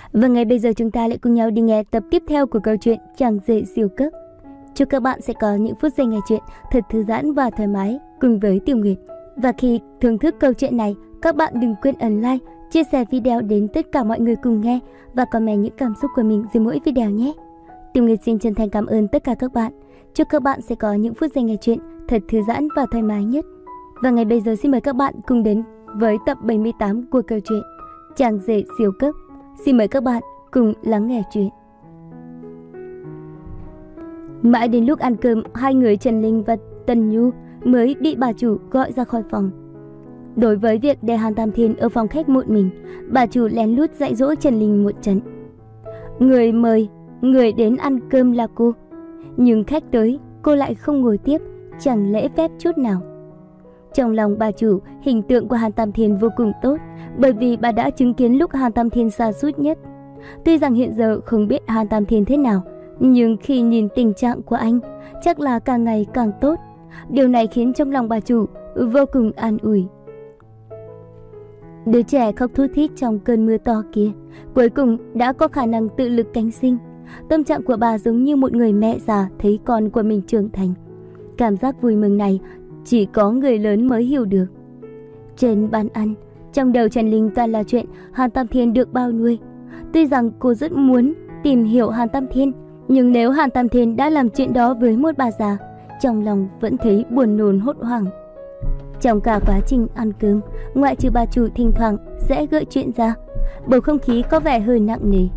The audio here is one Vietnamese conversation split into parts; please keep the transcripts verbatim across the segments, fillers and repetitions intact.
Và ngay bây giờ chúng ta lại cùng nhau đi nghe tập tiếp theo của câu chuyện Chàng rể siêu cấp. Chúc các bạn sẽ có những phút giây nghe chuyện thật thư giãn và thoải mái cùng với Tiểu Nguyệt. Và khi thưởng thức câu chuyện này, các bạn đừng quên ấn like, chia sẻ video đến tất cả mọi người cùng nghe và comment những cảm xúc của mình dưới mỗi video nhé. Tiểu Nguyệt xin chân thành cảm ơn tất cả các bạn. Chúc các bạn sẽ có những phút giây nghe chuyện thật thư giãn và thoải mái nhất. Và ngay bây giờ xin mời các bạn cùng đến với tập bảy mươi tám của câu chuyện Chàng rể siêu cấp. Xin mời các bạn cùng lắng nghe chuyện. Mãi đến lúc ăn cơm, hai người Trần Linh và Tần Nhu mới bị bà chủ gọi ra khỏi phòng. Đối với việc để Hàn Tam Thiên ở phòng khách một mình, bà chủ lén lút dạy dỗ Trần Linh một trận. Người mời, người đến ăn cơm là cô, nhưng khách tới, cô lại không ngồi tiếp, chẳng lễ phép chút nào. Trong lòng bà chủ, hình tượng của Hàn Tam Thiên vô cùng tốt, bởi vì bà đã chứng kiến lúc Hàn Tam Thiên sa sút nhất. Tuy rằng hiện giờ không biết Hàn Tam Thiên thế nào, nhưng khi nhìn tình trạng của anh, chắc là càng ngày càng tốt. Điều này khiến trong lòng bà chủ vô cùng an ủi. Đứa trẻ khóc thút thít trong cơn mưa to kia, cuối cùng đã có khả năng tự lực cánh sinh. Tâm trạng của bà giống như một người mẹ già thấy con của mình trưởng thành. Cảm giác vui mừng này chỉ có người lớn mới hiểu được. Trên bàn ăn, trong đầu Trần Linh toàn là chuyện Hàn Tam Thiên được bao nuôi. Tuy rằng cô rất muốn tìm hiểu Hàn Tam Thiên, nhưng nếu Hàn Tam Thiên đã làm chuyện đó với một bà già, trong lòng vẫn thấy buồn nôn hốt hoảng. Trong cả quá trình ăn cơm, ngoại trừ bà chủ thỉnh thoảng sẽ gợi chuyện ra, bầu không khí có vẻ hơi nặng nề.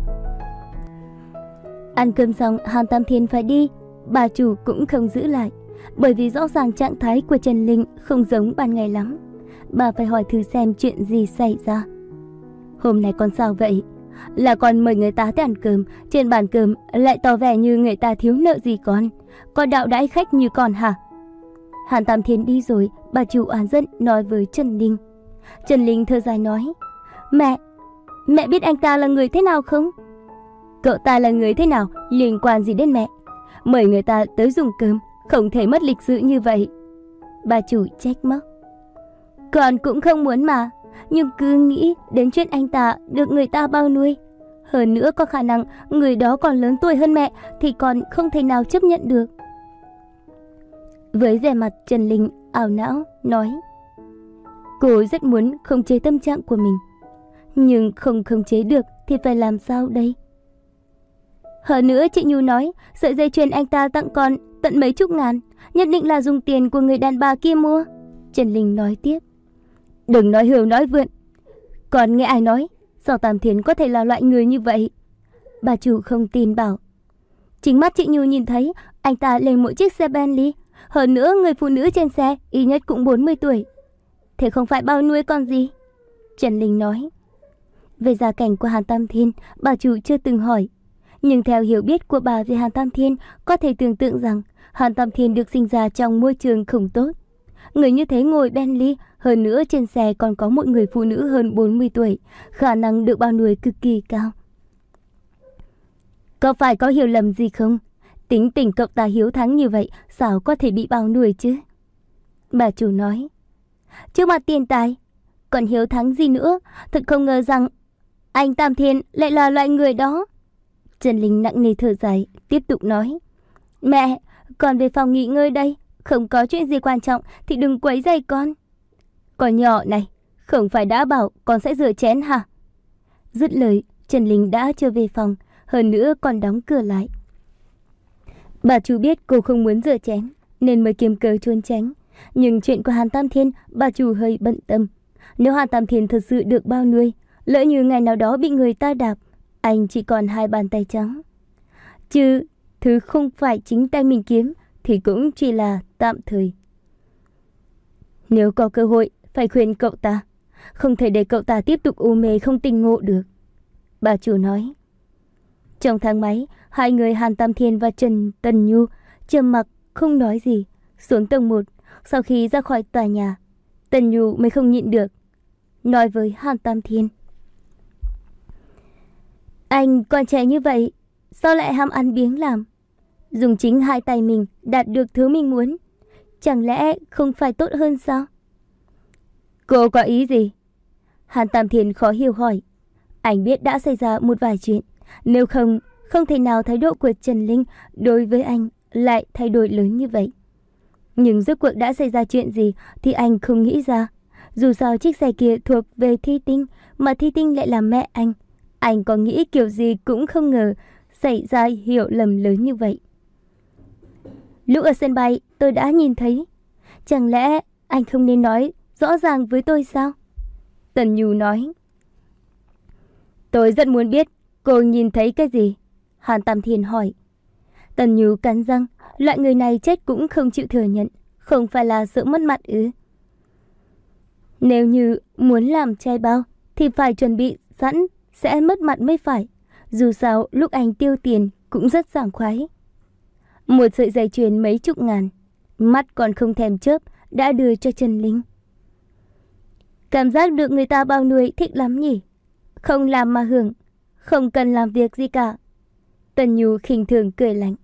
Ăn cơm xong, Hàn Tam Thiên phải đi, bà chủ cũng không giữ lại, bởi vì rõ ràng trạng thái của Trần Linh không giống ban ngày lắm. Bà phải hỏi thử xem chuyện gì xảy ra. Hôm nay con sao vậy? Là con mời người ta tới ăn cơm, trên bàn cơm lại tỏ vẻ như người ta thiếu nợ gì con. Con đạo đãi khách như con hả? Hàn Tam Thiên đi rồi, bà chủ oán giận nói với Trần Linh. Trần Linh thở dài nói, Mẹ, mẹ biết anh ta là người thế nào không? Cậu ta là người thế nào liên quan gì đến mẹ? Mời người ta tới dùng cơm, không thể mất lịch sự như vậy. Bà chủ trách móc. Con cũng không muốn mà, nhưng cứ nghĩ đến chuyện anh ta được người ta bao nuôi. Hơn nữa có khả năng người đó còn lớn tuổi hơn mẹ thì con không thể nào chấp nhận được. Với vẻ mặt Trần Linh ảo não nói, cô rất muốn khống chế tâm trạng của mình, nhưng không khống chế được thì phải làm sao đây? Hơn nữa chị Nhu nói sợi dây chuyền anh ta tặng con tận mấy chục ngàn, nhất định là dùng tiền của người đàn bà kia mua. Trần Linh nói tiếp. Đừng nói hưu nói vượn. Còn nghe ai nói sao Tam Thiên có thể là loại người như vậy? Bà chủ không tin bảo. Chính mắt chị Nhu nhìn thấy anh ta lên một chiếc xe Bentley. Hơn nữa người phụ nữ trên xe ít nhất cũng bốn mươi tuổi. Thế không phải bao nuôi con gì? Trần Linh nói. Về gia cảnh của Hàn Tam Thiên, bà chủ chưa từng hỏi. Nhưng theo hiểu biết của bà về Hàn Tam Thiên, có thể tưởng tượng rằng Hàn Tam Thiên được sinh ra trong môi trường không tốt. Người như thế ngồi Bentley, hơn nữa trên xe còn có một người phụ nữ hơn bốn mươi tuổi, khả năng được bao nuôi cực kỳ cao. Có phải có hiểu lầm gì không? Tính tình cậu ta hiếu thắng như vậy, sao có thể bị bao nuôi chứ? Bà chủ nói. Trước mặt tiền tài, còn hiếu thắng gì nữa? Thật không ngờ rằng anh Tam Thiên lại là loại người đó. Trần Linh nặng nề thở dài, tiếp tục nói. Mẹ, con về phòng nghỉ ngơi đây. Không có chuyện gì quan trọng thì đừng quấy rầy con. Con nhỏ này, không phải đã bảo con sẽ rửa chén hả? Dứt lời, Trần Linh đã trở về phòng, hơn nữa còn đóng cửa lại. Bà chủ biết cô không muốn rửa chén, nên mới kiếm cớ trốn tránh. Nhưng chuyện của Hàn Tam Thiên, bà chủ hơi bận tâm. Nếu Hàn Tam Thiên thật sự được bao nuôi, lỡ như ngày nào đó bị người ta đạp, anh chỉ còn hai bàn tay trắng. Chứ thứ không phải chính tay mình kiếm thì cũng chỉ là tạm thời. Nếu có cơ hội, phải khuyên cậu ta, không thể để cậu ta tiếp tục u mê không tỉnh ngộ được. Bà chủ nói. Trong thang máy, hai người Hàn Tam Thiên và Trần Tần Nhu trầm mặc không nói gì. Xuống tầng một, sau khi ra khỏi tòa nhà, Tần Nhu mới không nhịn được, nói với Hàn Tam Thiên. Anh còn trẻ như vậy, sao lại ham ăn biếng làm? Dùng chính hai tay mình đạt được thứ mình muốn, chẳng lẽ không phải tốt hơn sao? Cô có ý gì? Hàn Tam Thiên khó hiểu hỏi. Anh biết đã xảy ra một vài chuyện, nếu không, không thể nào thái độ của Trần Linh đối với anh lại thay đổi lớn như vậy. Nhưng rốt cuộc đã xảy ra chuyện gì thì anh không nghĩ ra. Dù sao chiếc xe kia thuộc về Thi Tinh, mà Thi Tinh lại là mẹ anh. Anh có nghĩ kiểu gì cũng không ngờ xảy ra hiểu lầm lớn như vậy. Lúc ở sân bay tôi đã nhìn thấy. Chẳng lẽ anh không nên nói rõ ràng với tôi sao? Tần Nhu nói. Tôi rất muốn biết cô nhìn thấy cái gì? Hàn Tam Thiên hỏi. Tần Nhu cắn răng, loại người này chết cũng không chịu thừa nhận, không phải là sợ mất mặt ư? Nếu như muốn làm trai bao thì phải chuẩn bị sẵn sẽ mất mặt mới phải. Dù sao lúc anh tiêu tiền cũng rất sảng khoái. Một sợi dây chuyền mấy chục ngàn, mắt còn không thèm chớp đã đưa cho Trần Linh. Cảm giác được người ta bao nuôi thích lắm nhỉ? Không làm mà hưởng, không cần làm việc gì cả. Tần Nhu khinh thường cười lạnh.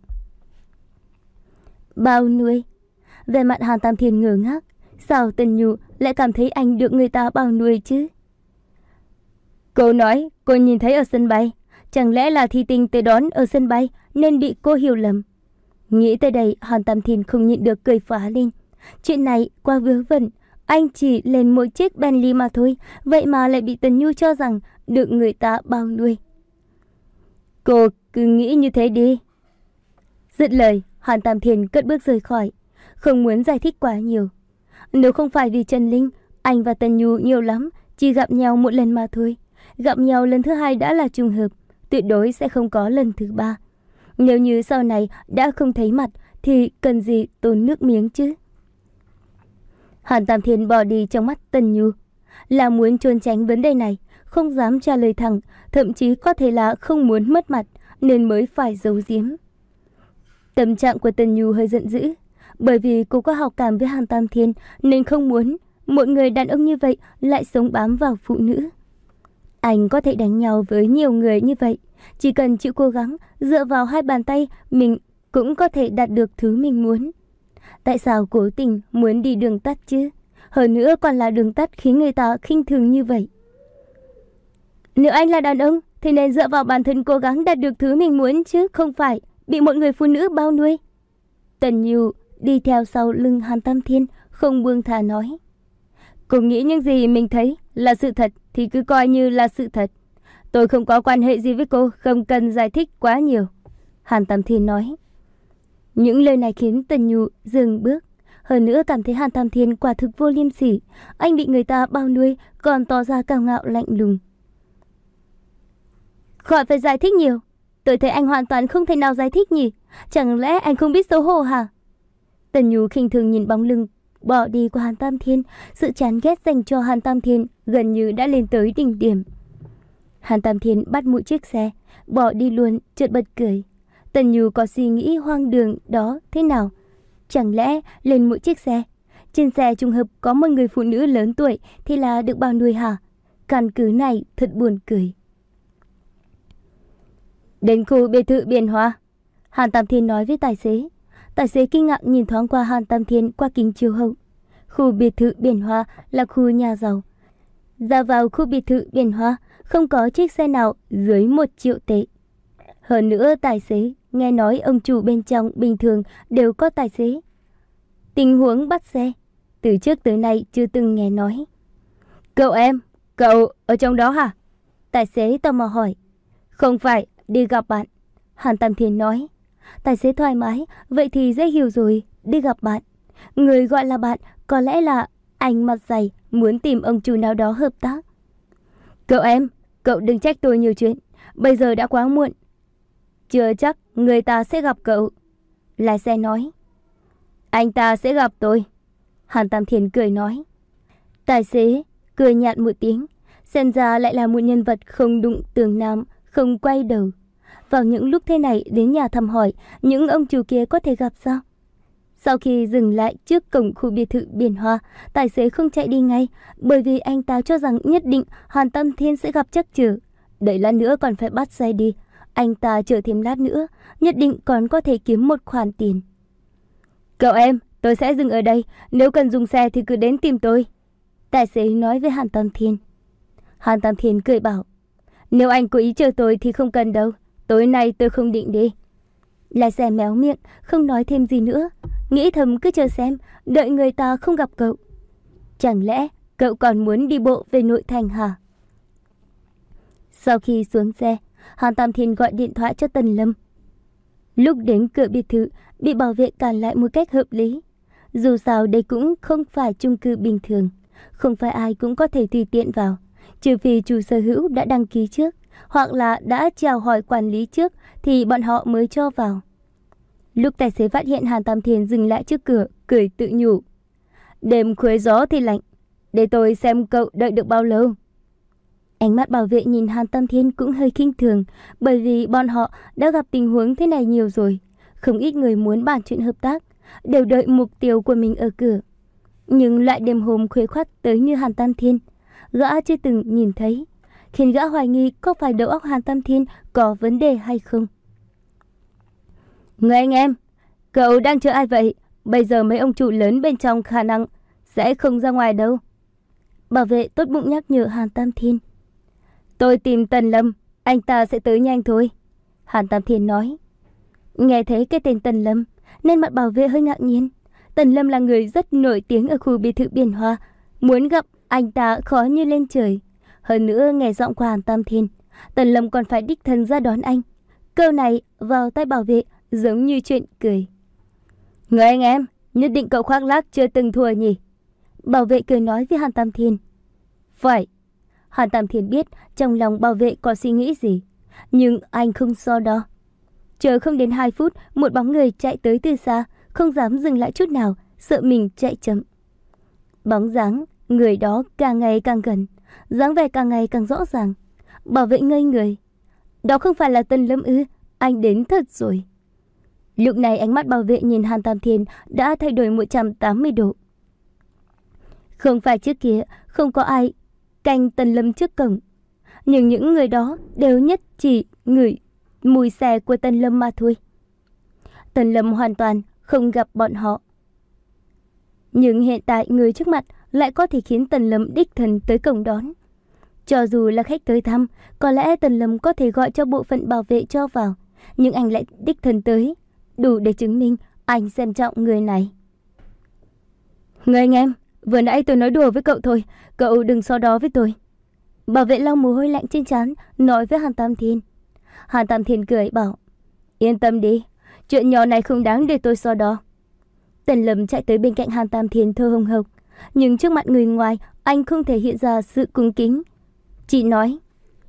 Bao nuôi? Về mặt Hàn Tam Thiên ngơ ngác. Sao Tần Nhu lại cảm thấy anh được người ta bao nuôi chứ? Cô nói cô nhìn thấy ở sân bay. Chẳng lẽ là Thi Tinh tới đón ở sân bay nên bị cô hiểu lầm? Nghĩ tới đây, Hàn Tam Thiên không nhịn được cười phá lên. Chuyện này quá vớ vẩn. Anh chỉ lên một chiếc Bentley mà thôi, vậy mà lại bị Tần Nhu cho rằng được người ta bao nuôi. Cô cứ nghĩ như thế đi. Dứt lời, Hàn Tam Thiên cất bước rời khỏi, không muốn giải thích quá nhiều. Nếu không phải vì Trần Linh, anh và Tần Nhu nhiều lắm chỉ gặp nhau một lần mà thôi. Gặp nhau lần thứ hai đã là trùng hợp, tuyệt đối sẽ không có lần thứ ba. Nếu như sau này đã không thấy mặt thì cần gì tốn nước miếng chứ? Hàn Tam Thiên bỏ đi trong mắt Tần Nhu, là muốn trốn tránh vấn đề này, không dám trả lời thẳng, thậm chí có thể là không muốn mất mặt nên mới phải giấu giếm. Tâm trạng của Tần Nhu hơi giận dữ, bởi vì cô có hảo cảm với Hàn Tam Thiên nên không muốn một người đàn ông như vậy lại sống bám vào phụ nữ. Anh có thể đánh nhau với nhiều người như vậy, chỉ cần chịu cố gắng, dựa vào hai bàn tay mình cũng có thể đạt được thứ mình muốn. Tại sao cố tình muốn đi đường tắt chứ? Hơn nữa còn là đường tắt khiến người ta khinh thường như vậy. Nếu anh là đàn ông thì nên dựa vào bản thân cố gắng đạt được thứ mình muốn chứ không phải bị một người phụ nữ bao nuôi. Tần Nhu đi theo sau lưng Hàn Tam Thiên, không buông thà nói. Cô nghĩ những gì mình thấy là sự thật thì cứ coi như là sự thật. Tôi không có quan hệ gì với cô, không cần giải thích quá nhiều. Hàn Tam Thiên nói. Những lời này khiến Tần Nhu dừng bước. Hơn nữa cảm thấy Hàn Tam Thiên quả thực vô liêm sỉ. Anh bị người ta bao nuôi còn tỏ ra cao ngạo lạnh lùng. Khỏi phải giải thích nhiều. Tôi thấy anh hoàn toàn không thể nào giải thích nhỉ. Chẳng lẽ anh không biết xấu hổ hả? Tần Nhu khinh thường nhìn bóng lưng bỏ đi của Hàn Tam Thiên. Sự chán ghét dành cho Hàn Tam Thiên gần như đã lên tới đỉnh điểm. Hàn Tam Thiên bắt một chiếc xe, bỏ đi luôn, chợt bật cười. Tần Nhu có suy nghĩ hoang đường đó thế nào? Chẳng lẽ lên một chiếc xe, trên xe trùng hợp có một người phụ nữ lớn tuổi thì là được bao nuôi hả? Căn cứ này thật buồn cười. Đến khu biệt thự Biển Hoa, Hàn Tam Thiên nói với tài xế. Tài xế kinh ngạc nhìn thoáng qua Hàn Tam Thiên qua kính chiếu hậu. Khu biệt thự Biển Hoa là khu nhà giàu. Ra vào khu biệt thự Biển Hoa không có chiếc xe nào dưới một triệu tệ. Hơn nữa tài xế nghe nói ông chủ bên trong bình thường đều có tài xế. Tình huống bắt xe từ trước tới nay chưa từng nghe nói. Cậu em, cậu ở trong đó hả? Tài xế tò mò hỏi. Không phải, đi gặp bạn. Hàn Tam Thiên nói. Tài xế thoải mái, vậy thì dễ hiểu rồi, đi gặp bạn. Người gọi là bạn có lẽ là anh mặt dày muốn tìm ông chủ nào đó hợp tác. Cậu em, cậu đừng trách tôi nhiều chuyện, bây giờ đã quá muộn. Chưa chắc người ta sẽ gặp cậu. Lái xe nói. Anh ta sẽ gặp tôi. Hàn Tam Thiên cười nói. Tài xế cười nhạt một tiếng, xem ra lại là một nhân vật không đụng tường nam, không quay đầu. Vào những lúc thế này đến nhà thăm hỏi, những ông chủ kia có thể gặp sao? Sau khi dừng lại trước cổng khu biệt thự Biển Hoa, tài xế không chạy đi ngay, bởi vì anh ta cho rằng nhất định Hàn Tam Thiên sẽ gặp trắc trở. Đợi lát nữa còn phải bắt xe đi. Anh ta chờ thêm lát nữa, nhất định còn có thể kiếm một khoản tiền. Cậu em, tôi sẽ dừng ở đây, nếu cần dùng xe thì cứ đến tìm tôi. Tài xế nói với Hàn Tam Thiên. Hàn Tam Thiên cười bảo. Nếu anh cố ý chờ tôi thì không cần đâu. Tối nay tôi không định đi. Lái xe méo miệng, không nói thêm gì nữa. Nghĩ thầm cứ chờ xem, đợi người ta không gặp cậu. Chẳng lẽ cậu còn muốn đi bộ về nội thành hả? Sau khi xuống xe, Hàn Tam Thiên gọi điện thoại cho Tần Lâm. Lúc đến cửa biệt thự, bị bảo vệ cản lại một cách hợp lý. Dù sao đây cũng không phải chung cư bình thường, không phải ai cũng có thể tùy tiện vào, trừ phi chủ sở hữu đã đăng ký trước, hoặc là đã chào hỏi quản lý trước thì bọn họ mới cho vào. Lúc tài xế phát hiện Hàn Tam Thiên dừng lại trước cửa, cười tự nhủ. Đêm khuya gió thì lạnh, để tôi xem cậu đợi được bao lâu. Ánh mắt bảo vệ nhìn Hàn Tam Thiên cũng hơi khinh thường, bởi vì bọn họ đã gặp tình huống thế này nhiều rồi. Không ít người muốn bàn chuyện hợp tác, đều đợi mục tiêu của mình ở cửa. Nhưng loại đêm hôm khuya khoắt tới như Hàn Tam Thiên, gã chưa từng nhìn thấy, khiến gã hoài nghi có phải đầu óc Hàn Tam Thiên có vấn đề hay không. Người anh em, cậu đang chờ ai vậy? Bây giờ mấy ông chủ lớn bên trong khả năng sẽ không ra ngoài đâu. Bảo vệ tốt bụng nhắc nhở Hàn Tam Thiên. Tôi tìm Tần Lâm, anh ta sẽ tới nhanh thôi. Hàn Tam Thiên nói. Nghe thấy cái tên Tần Lâm, nên mặt bảo vệ hơi ngạc nhiên. Tần Lâm là người rất nổi tiếng ở khu biệt thự Biển Hoa, muốn gặp anh ta khó như lên trời. Hơn nữa nghe giọng của Hàn Tam Thiên, Tần Lâm còn phải đích thân ra đón anh. Câu này vào tai bảo vệ giống như chuyện cười. Người anh em, nhất định cậu khoác lác chưa từng thua nhỉ? Bảo vệ cười nói với Hàn Tam Thiên. Phải. Hàn Tam Thiên biết trong lòng bảo vệ có suy nghĩ gì, nhưng anh không so đo. Chờ không đến hai phút, một bóng người chạy tới từ xa, không dám dừng lại chút nào, sợ mình chạy chậm. Bóng dáng người đó càng ngày càng gần, dáng vẻ càng ngày càng rõ ràng. Bảo vệ ngây người. Đó không phải là Tần Lâm ư? Anh đến thật rồi. Lúc này ánh mắt bảo vệ nhìn Hàn Tam Thiên đã thay đổi một trăm tám mươi độ. Không phải trước kia không có ai canh Tần Lâm trước cổng, nhưng những người đó đều nhất chỉ ngửi mùi xe của Tần Lâm mà thôi. Tần Lâm hoàn toàn không gặp bọn họ. Nhưng hiện tại người trước mặt lại có thể khiến Tần Lâm đích thân tới cổng đón. Cho dù là khách tới thăm, có lẽ Tần Lâm có thể gọi cho bộ phận bảo vệ cho vào, nhưng anh lại đích thân tới, đủ để chứng minh anh xem trọng người này. Người anh em, vừa nãy tôi nói đùa với cậu thôi, cậu đừng so đo với tôi. Bảo vệ lau mồ hôi lạnh trên trán, nói với Hàn Tam Thiên. Hàn Tam Thiên cười bảo, yên tâm đi, chuyện nhỏ này không đáng để tôi so đo. Tần Lâm chạy tới bên cạnh Hàn Tam Thiên thở hồng hộc, nhưng trước mặt người ngoài anh không thể hiện ra sự cung kính. Chị nói,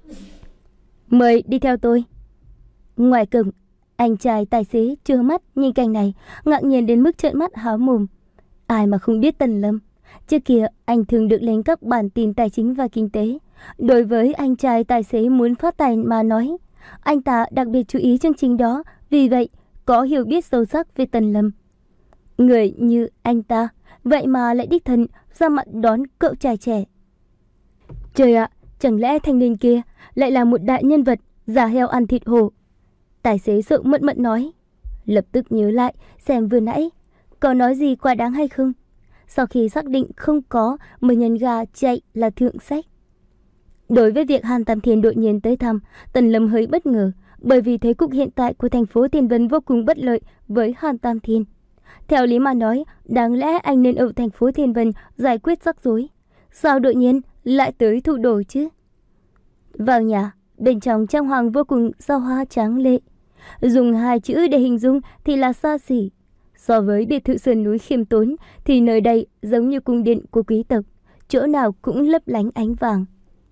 mời đi theo tôi. Ngoài cổng, anh trai tài xế trơ mắt nhìn cảnh này, ngạc nhiên đến mức trợn mắt há mồm. Ai mà không biết Tần Lâm. Trước kia anh thường được lên các bản tin tài chính và kinh tế. Đối với anh trai tài xế muốn phát tài mà nói, anh ta đặc biệt chú ý chương trình đó, vì vậy có hiểu biết sâu sắc về Tần Lâm. Người như anh ta vậy mà lại đích thân ra mặt đón cậu trai trẻ. Trời ạ, chẳng lẽ thanh niên kia lại là một đại nhân vật giả heo ăn thịt hổ? Tài xế sợ mận mận nói. Lập tức nhớ lại xem vừa nãy có nói gì quá đáng hay không. Sau khi xác định không có, mới nhân gà chạy là thượng sách. Đối với việc Hàn Tam Thiên đột nhiên tới thăm, Tần Lâm hơi bất ngờ, bởi vì thế cục hiện tại của thành phố Thiên Vân vô cùng bất lợi với Hàn Tam Thiên. Theo lý mà nói, đáng lẽ anh nên ở thành phố Thiên Vân giải quyết rắc rối. Sao đột nhiên lại tới thủ đô chứ? Vào nhà, bên trong trang hoàng vô cùng sao hoa tráng lệ. Dùng hai chữ để hình dung thì là xa xỉ. So với biệt thự sườn núi khiêm tốn thì nơi đây giống như cung điện của quý tộc, chỗ nào cũng lấp lánh ánh vàng.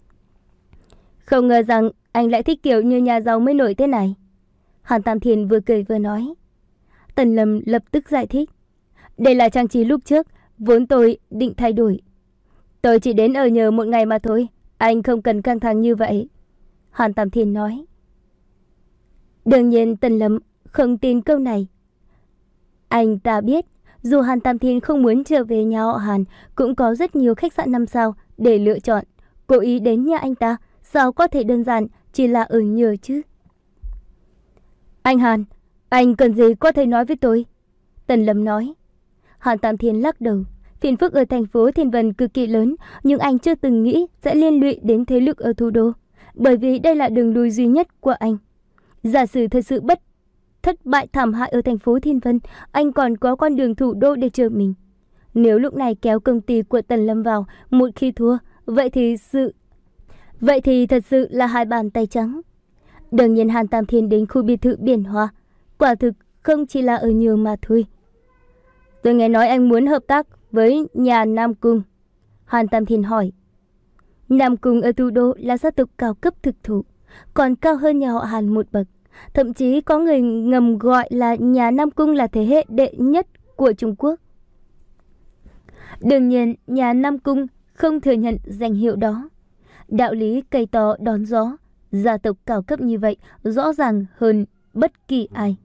Không ngờ rằng anh lại thích kiểu như nhà giàu mới nổi thế này. Hàn Tam Thiên vừa cười vừa nói. Tần Lâm lập tức giải thích. Đây là trang trí lúc trước, vốn tôi định thay đổi. Tôi chỉ đến ở nhờ một ngày mà thôi, anh không cần căng thẳng như vậy. Hàn Tam Thiên nói. Đương nhiên Tần Lâm không tin câu này. Anh ta biết, dù Hàn Tam Thiên không muốn trở về nhà họ Hàn, cũng có rất nhiều khách sạn năm sao để lựa chọn. Cố ý đến nhà anh ta, sao có thể đơn giản chỉ là ở nhờ chứ? Anh Hàn, anh cần gì có thể nói với tôi? Tần Lâm nói. Hàn Tam Thiên lắc đầu. Phiền phức ở thành phố Thiên Vân cực kỳ lớn, nhưng anh chưa từng nghĩ sẽ liên lụy đến thế lực ở thủ đô. bởi vì đây là đường lui duy nhất của anh. Giả sử thật sự bất thất bại thảm hại ở thành phố Thiên Vân, anh còn có con đường thủ đô để chờ mình. Nếu lúc này kéo công ty của Tần Lâm vào, một khi thua, vậy thì sự vậy thì thật sự là hai bàn tay trắng. Đương nhiên Hàn Tam Thiên đến khu biệt thự Biển Hoa, quả thực không chỉ là ở nhường mà thôi. Tôi nghe nói anh muốn hợp tác với nhà Nam Cung. Hàn Tam Thiên hỏi. Nam Cung ở thủ đô là gia tộc cao cấp thực thụ, còn cao hơn nhà họ Hàn một bậc. Thậm chí có người ngầm gọi là nhà Nam Cung là thế hệ đệ nhất của Trung Quốc. Đương nhiên, nhà Nam Cung không thừa nhận danh hiệu đó. Đạo lý cây to đón gió, gia tộc cao cấp như vậy rõ ràng hơn bất kỳ ai.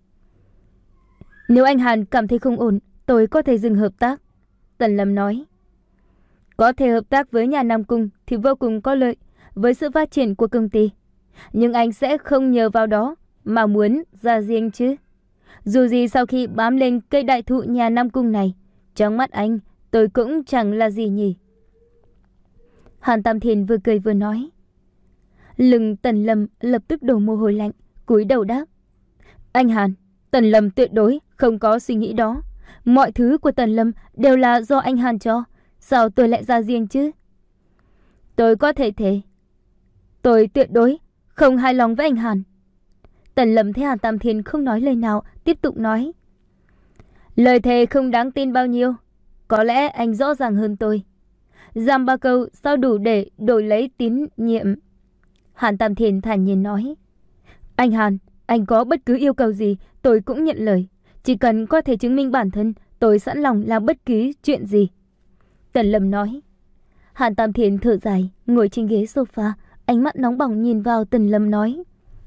Nếu anh Hàn cảm thấy không ổn, tôi có thể dừng hợp tác. Tần Lâm nói. Có thể hợp tác với nhà Nam Cung thì vô cùng có lợi với sự phát triển của công ty. Nhưng anh sẽ không nhờ vào đó mà muốn ra riêng chứ. Dù gì sau khi bám lên cây đại thụ nhà Nam Cung này, trong mắt anh tôi cũng chẳng là gì nhỉ. Hàn Tam Thiên vừa cười vừa nói. Lưng Tần Lâm lập tức đổ mồ hôi lạnh, cúi đầu đáp. Anh Hàn, Tần Lâm tuyệt đối không có suy nghĩ đó. Mọi thứ của Tần Lâm đều là do anh Hàn cho. Sao tôi lại ra riêng chứ? Tôi có thể thế. Tôi tuyệt đối không hài lòng với anh Hàn. Tần Lâm thấy Hàn Tam Thiên không nói lời nào, tiếp tục nói. Lời thề không đáng tin bao nhiêu. Có lẽ anh rõ ràng hơn tôi. Giam ba câu sao đủ để đổi lấy tín nhiệm? Hàn Tam Thiên thản nhiên nói. Anh Hàn, anh có bất cứ yêu cầu gì tôi cũng nhận lời. Chỉ cần có thể chứng minh bản thân, tôi sẵn lòng làm bất cứ chuyện gì. Tần Lâm nói. Hàn Tam Thiên thở dài, ngồi trên ghế sofa, ánh mắt nóng bỏng nhìn vào Tần Lâm nói.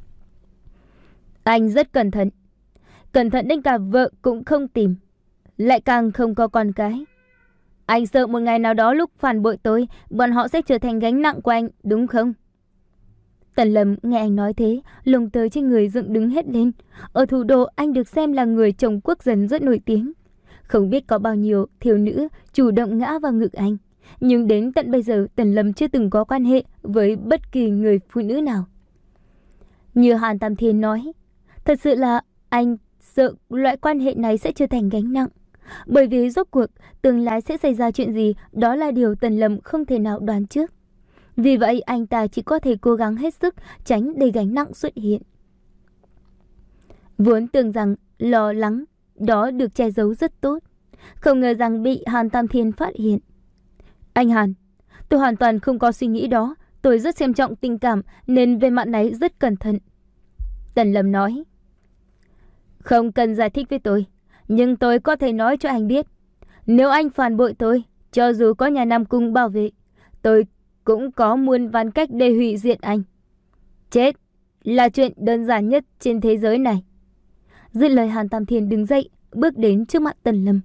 Anh rất cẩn thận. Cẩn thận đến cả vợ cũng không tìm, lại càng không có con cái. Anh sợ một ngày nào đó lúc phản bội tôi, bọn họ sẽ trở thành gánh nặng của anh, đúng không? Tần Lâm nghe anh nói thế, lông tơ trên người dựng đứng hết lên. Ở thủ đô anh được xem là người chồng quốc dân rất nổi tiếng. Không biết có bao nhiêu thiếu nữ chủ động ngã vào ngực anh. Nhưng đến tận bây giờ Tần Lâm chưa từng có quan hệ với bất kỳ người phụ nữ nào. Như Hàn Tam Thiên nói, thật sự là anh sợ loại quan hệ này sẽ trở thành gánh nặng. Bởi vì rốt cuộc tương lai sẽ xảy ra chuyện gì, đó là điều Tần Lâm không thể nào đoán trước. Vì vậy anh ta chỉ có thể cố gắng hết sức tránh để gánh nặng xuất hiện. Vốn tưởng rằng lo lắng đó được che giấu rất tốt, không ngờ rằng bị Hàn Tam Thiên phát hiện. Anh Hàn, tôi hoàn toàn không có suy nghĩ đó. Tôi rất xem trọng tình cảm nên về mặt này rất cẩn thận. Tần Lâm nói. Không cần giải thích với tôi, nhưng tôi có thể nói cho anh biết. Nếu anh phản bội tôi, cho dù có nhà Nam Cung bảo vệ, tôi cũng có muôn vàn cách để hủy diệt anh. Chết là chuyện đơn giản nhất trên thế giới này. Dứt lời Hàn Tam Thiên đứng dậy, bước đến trước mặt Tần Lâm.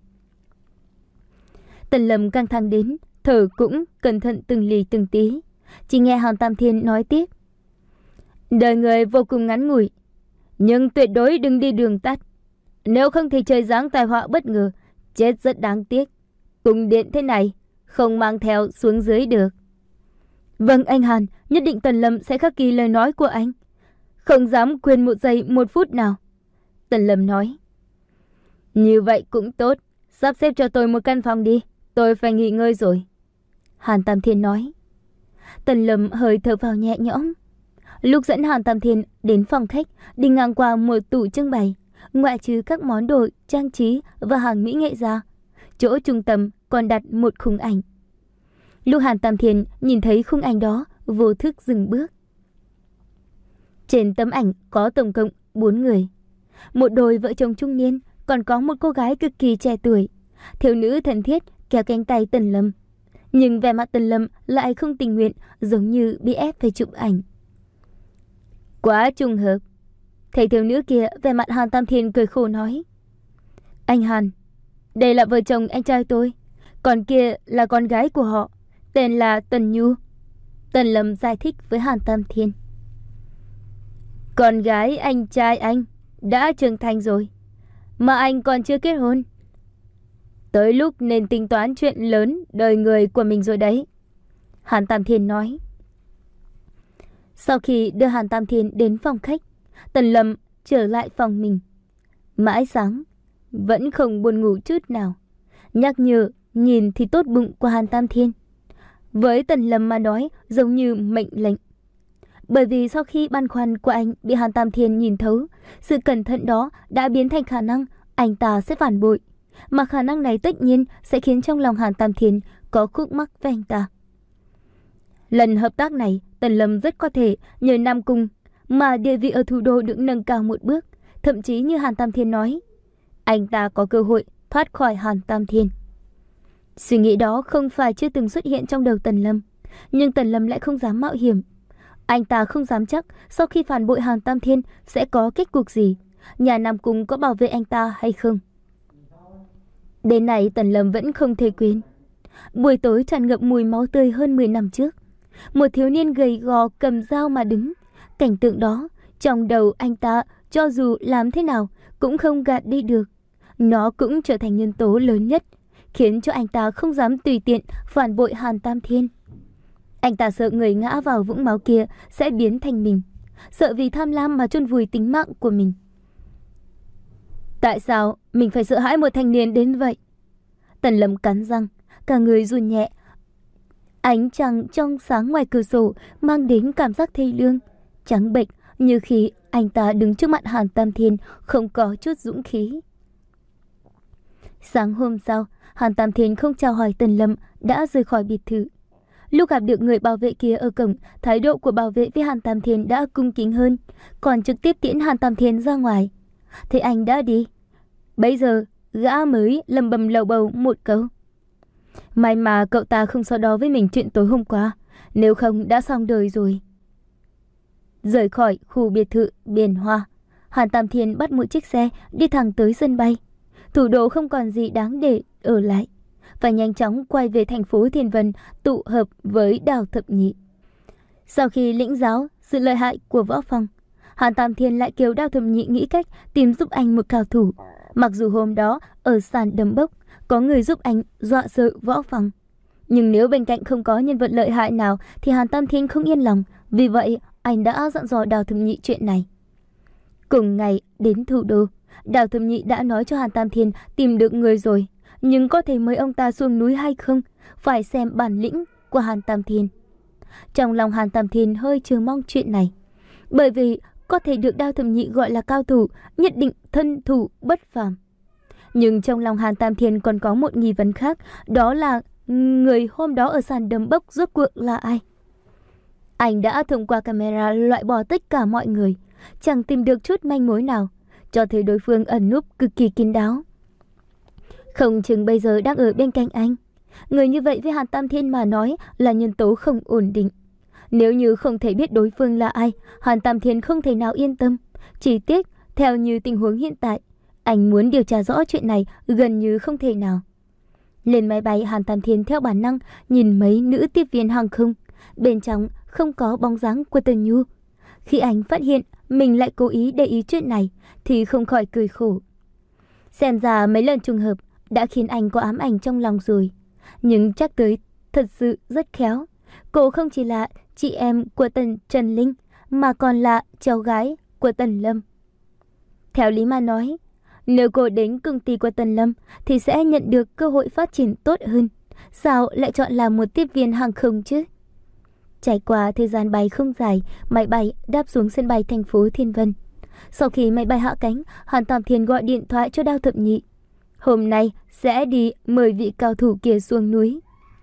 Tần Lâm căng thẳng đến, thở cũng cẩn thận từng ly từng tí. Chỉ nghe Hàn Tam Thiên nói tiếp. Đời người vô cùng ngắn ngủi, nhưng tuyệt đối đừng đi đường tắt. Nếu không thì trời giáng tai họa bất ngờ, chết rất đáng tiếc. Cung điện thế này không mang theo xuống dưới được. Vâng anh Hàn, nhất định Tần Lâm sẽ khắc ghi lời nói của anh. Không dám quên một giây một phút nào. Tần Lâm nói. Như vậy cũng tốt, sắp xếp cho tôi một căn phòng đi, tôi phải nghỉ ngơi rồi. Hàn Tam Thiên nói. Tần Lâm hơi thở vào nhẹ nhõm. Lúc dẫn Hàn Tam Thiên đến phòng khách, đi ngang qua một tủ trưng bày, ngoại trừ các món đồ trang trí và hàng mỹ nghệ ra, chỗ trung tâm còn đặt một khung ảnh. Lúc Hàn Tam Thiên nhìn thấy khung ảnh đó, vô thức dừng bước. Trên tấm ảnh có tổng cộng bốn người. Một đôi vợ chồng trung niên, còn có một cô gái cực kỳ trẻ tuổi. Thiếu nữ thân thiết kéo cánh tay Tần Lâm. Nhưng vẻ mặt Tần Lâm lại không tình nguyện, giống như bị ép phải chụp ảnh. Quá trùng hợp. Thấy thiếu nữ kia, vẻ mặt Hàn Tam Thiên cười khổ nói. Anh Hàn, đây là vợ chồng anh trai tôi, còn kia là con gái của họ, tên là Tần Nhu. Tần Lâm giải thích với Hàn Tam Thiên. Con gái anh trai anh đã trưởng thành rồi, mà anh còn chưa kết hôn. Tới lúc nên tính toán chuyện lớn đời người của mình rồi đấy. Hàn Tam Thiên nói. Sau khi đưa Hàn Tam Thiên đến phòng khách, Tần Lâm trở lại phòng mình. Mãi sáng, vẫn không buồn ngủ chút nào. Nhắc nhở, nhìn thì tốt bụng của Hàn Tam Thiên. Với Tần Lâm mà nói giống như mệnh lệnh. Bởi vì sau khi băn khoăn của anh bị Hàn Tam Thiên nhìn thấu, sự cẩn thận đó đã biến thành khả năng anh ta sẽ phản bội. Mà khả năng này tất nhiên sẽ khiến trong lòng Hàn Tam Thiên có khúc mắc với anh ta. Lần hợp tác này, Tần Lâm rất có thể nhờ Nam Cung mà địa vị ở thủ đô được nâng cao một bước. Thậm chí như Hàn Tam Thiên nói, anh ta có cơ hội thoát khỏi Hàn Tam Thiên. Suy nghĩ đó không phải chưa từng xuất hiện trong đầu Tần Lâm, nhưng Tần Lâm lại không dám mạo hiểm. Anh ta không dám chắc sau khi phản bội Hàn Tam Thiên sẽ có kết cục gì, nhà Nam Cung có bảo vệ anh ta hay không. Đến nay Tần Lâm vẫn không thể quên buổi tối tràn ngập mùi máu tươi hơn mười năm trước. Một thiếu niên gầy gò cầm dao mà đứng. Cảnh tượng đó trong đầu anh ta cho dù làm thế nào cũng không gạt đi được. Nó cũng trở thành nhân tố lớn nhất khiến cho anh ta không dám tùy tiện phản bội Hàn Tam Thiên. Anh ta sợ người ngã vào vũng máu kia sẽ biến thành mình, sợ vì tham lam mà chôn vùi tính mạng của mình. Tại sao mình phải sợ hãi một thanh niên đến vậy? Tần Lâm cắn răng, cả người run nhẹ. Ánh trăng trong sáng ngoài cửa sổ mang đến cảm giác thê lương, trắng bệch như khi anh ta đứng trước mặt Hàn Tam Thiên không có chút dũng khí. Sáng hôm sau, Hàn Tam Thiên không chào hỏi Tần Lâm đã rời khỏi biệt thự. Lúc gặp được người bảo vệ kia ở cổng, thái độ của bảo vệ với Hàn Tam Thiên đã cung kính hơn, còn trực tiếp tiễn Hàn Tam Thiên ra ngoài. Thế anh đã đi. Bây giờ, gã mới lầm bầm lầu bầu một câu. May mà cậu ta không so đo với mình chuyện tối hôm qua, nếu không đã xong đời rồi. Rời khỏi khu biệt thự Biển Hoa, Hàn Tam Thiên bắt một chiếc xe đi thẳng tới sân bay. Thủ đô không còn gì đáng để ở lại, và nhanh chóng quay về thành phố Thiên Vân tụ hợp với Đào Thập Nhị. Sau khi lĩnh giáo sự lợi hại của võ phong, Hàn Tam Thiên lại kêu Đào Thập Nhị nghĩ cách tìm giúp anh một cao thủ. Mặc dù hôm đó ở sàn đấm bốc có người giúp anh dọa sợ võ phong, nhưng nếu bên cạnh không có nhân vật lợi hại nào thì Hàn Tam Thiên không yên lòng. Vì vậy anh đã dặn dò Đào Thập Nhị chuyện này. Cùng ngày đến thủ đô, Đào Thập Nhị đã nói cho Hàn Tam Thiên tìm được người rồi, nhưng có thể mời ông ta xuống núi hay không phải xem bản lĩnh của Hàn Tam Thiên. Trong lòng Hàn Tam Thiên hơi chờ mong chuyện này, bởi vì có thể được Đào Thập Nhị gọi là cao thủ, nhất định thân thủ bất phàm. Nhưng trong lòng Hàn Tam Thiên còn có một nghi vấn khác, đó là người hôm đó ở sàn đấm bốc rốt cuộc là ai? Anh đã thông qua camera loại bỏ tất cả mọi người, chẳng tìm được chút manh mối nào, cho thấy đối phương ẩn núp cực kỳ kín đáo. Không chừng bây giờ đang ở bên cạnh anh. Người như vậy với Hàn Tam Thiên mà nói là nhân tố không ổn định. Nếu như không thể biết đối phương là ai, Hàn Tam Thiên không thể nào yên tâm. Chỉ tiếc, theo như tình huống hiện tại, anh muốn điều tra rõ chuyện này gần như không thể nào. Lên máy bay, Hàn Tam Thiên theo bản năng nhìn mấy nữ tiếp viên hàng không. Bên trong không có bóng dáng của Tần Nhu. Khi anh phát hiện mình lại cố ý để ý chuyện này thì không khỏi cười khổ. Xem ra mấy lần trùng hợp đã khiến anh có ám ảnh trong lòng rồi. Nhưng chắc tới thật sự rất khéo. Cô không chỉ là chị em của Tần Trần Linh mà còn là cháu gái của Tần Lâm. Theo lý mà nói, nếu cô đến công ty của Tần Lâm thì sẽ nhận được cơ hội phát triển tốt hơn. Sao lại chọn làm một tiếp viên hàng không chứ? Trải qua thời gian bay không dài, máy bay đáp xuống sân bay thành phố Thiên Vân. Sau khi máy bay hạ cánh, Hàn Tam Thiên gọi điện thoại cho Đào Thập Nhị. Hôm nay sẽ đi mời vị cao thủ kia xuống núi.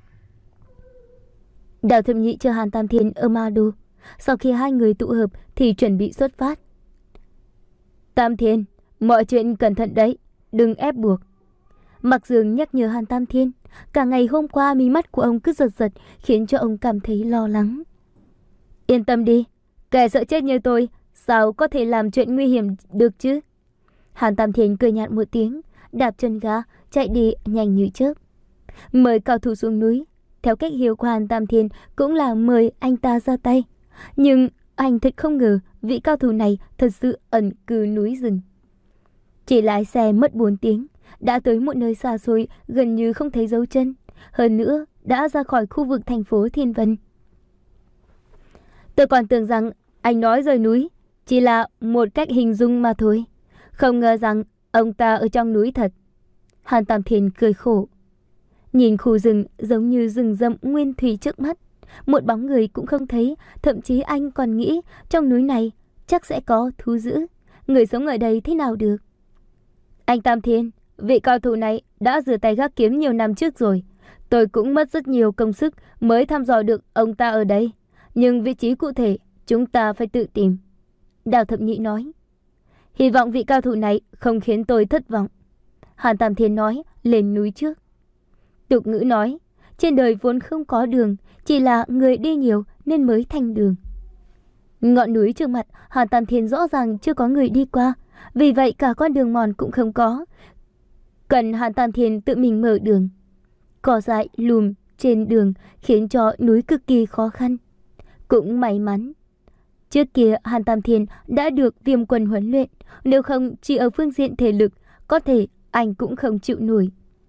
Đào Thập Nhị chờ Hàn Tam Thiên ở Ma Đô. Sau khi hai người tụ hợp thì chuẩn bị xuất phát. Tam Thiên, mọi chuyện cẩn thận đấy, đừng ép buộc. Mặc Dương nhắc nhở Hàn Tam Thiên. Cả ngày hôm qua mí mắt của ông cứ giật giật, khiến cho ông cảm thấy lo lắng. Yên tâm đi, kẻ sợ chết như tôi sao có thể làm chuyện nguy hiểm được chứ? Hàn Tam Thiên cười nhạt một tiếng, đạp chân ga chạy đi nhanh như chớp. Mời cao thủ xuống núi, theo cách hiểu của Hàn Tam Thiên cũng là mời anh ta ra tay. Nhưng anh thật không ngờ vị cao thủ này thật sự ẩn cư núi rừng. Chỉ lái xe mất bốn tiếng đã tới một nơi xa xôi, gần như không thấy dấu chân. Hơn nữa đã ra khỏi khu vực thành phố Thiên Vân. Tôi còn tưởng rằng anh nói rời núi chỉ là một cách hình dung mà thôi. Không ngờ rằng ông ta ở trong núi thật. Hàn Tam Thiên cười khổ. Nhìn khu rừng giống như rừng rậm nguyên thủy trước mắt, một bóng người cũng không thấy. Thậm chí anh còn nghĩ trong núi này chắc sẽ có thú dữ. Người sống ở đây thế nào được? Anh Tam Thiên, vị cao thủ này đã rửa tay gác kiếm nhiều năm trước rồi. Tôi cũng mất rất nhiều công sức mới thăm dò được ông ta ở đây. Nhưng vị trí cụ thể chúng ta phải tự tìm. Đào Thập Nhị nói. Hy vọng vị cao thủ này không khiến tôi thất vọng. Hàn Tam Thiên nói, lên núi trước. Tục ngữ nói, trên đời vốn không có đường, chỉ là người đi nhiều nên mới thành đường. Ngọn núi trước mặt Hàn Tam Thiên rõ ràng chưa có người đi qua, vì vậy cả con đường mòn cũng không có. Cần Hàn Tam Thiên tự mình mở đường. Cỏ dại lùm trên đường khiến cho núi cực kỳ khó khăn. Cũng may mắn trước kia Hàn Tam Thiên đã được Viêm Quân huấn luyện, nếu không chỉ ở phương diện thể lực có thể anh cũng không chịu nổi.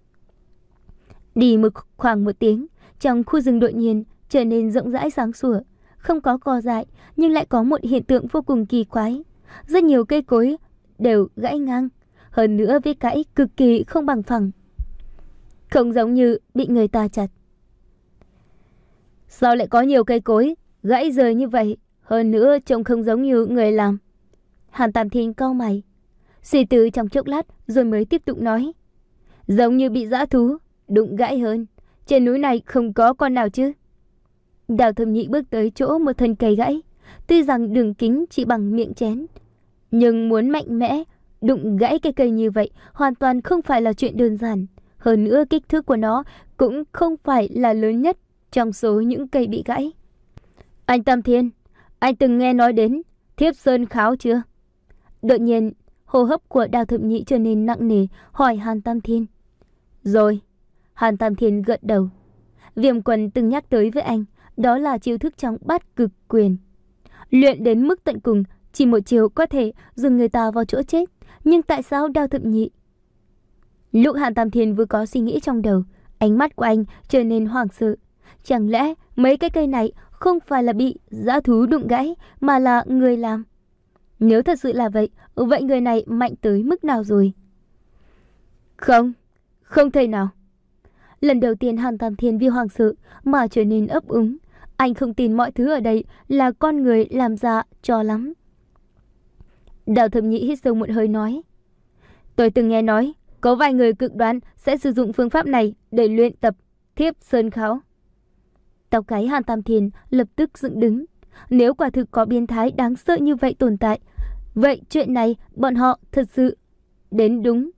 Đi một khoảng một tiếng, trong khu rừng đột nhiên trở nên rộng rãi sáng sủa, không có cỏ dại nhưng lại có một hiện tượng vô cùng kỳ quái. Rất nhiều cây cối đều gãy ngang, hơn nữa vết gãy cực kỳ không bằng phẳng, không giống như bị người ta chặt. Sao lại có nhiều cây cối gãy rời như vậy? Hơn nữa trông không giống như người làm. Hàn Tam Thiên cau mày, suy tư trong chốc lát rồi mới tiếp tục nói. Giống như bị dã thú đụng gãy hơn. Trên núi này không có con nào chứ? Đào Thập Nhị bước tới chỗ một thân cây gãy. Tuy rằng đường kính chỉ bằng miệng chén, nhưng muốn mạnh mẽ đụng gãy cây cây như vậy hoàn toàn không phải là chuyện đơn giản. Hơn nữa kích thước của nó cũng không phải là lớn nhất trong số những cây bị gãy. Anh Tam Thiên, anh từng nghe nói đến Thiếp Sơn Kháo chưa? Đột nhiên hô hấp của Đào Thập Nhị trở nên nặng nề, hỏi Hàn Tam Thiên. Rồi. Hàn Tam Thiên gật đầu. Viêm Quân từng nhắc tới với anh, đó là chiêu thức trong Bát Cực Quyền. Luyện đến mức tận cùng, chỉ một chiều có thể dừng người ta vào chỗ chết. Nhưng tại sao Đào Thập Nhị? Lúc Hàn Tam Thiên vừa có suy nghĩ trong đầu, ánh mắt của anh trở nên hoảng sợ. Chẳng lẽ mấy cái cây này không phải là bị dã thú đụng gãy mà là người làm? Nếu thật sự là vậy, vậy người này mạnh tới mức nào rồi? Không, không thể nào. Lần đầu tiên Hàn Tam Thiên vì hoảng sợ mà trở nên ấp úng. Anh không tin mọi thứ ở đây là con người làm ra cho lắm. Đào Thập Nhị hít sâu một hơi nói. Tôi từng nghe nói có vài người cực đoan sẽ sử dụng phương pháp này để luyện tập Thiếp Sơn Kháo. Tóc gáy Hàn Tam Thiên lập tức dựng đứng. Nếu quả thực có biến thái đáng sợ như vậy tồn tại, vậy chuyện này bọn họ thật sự đến đúng.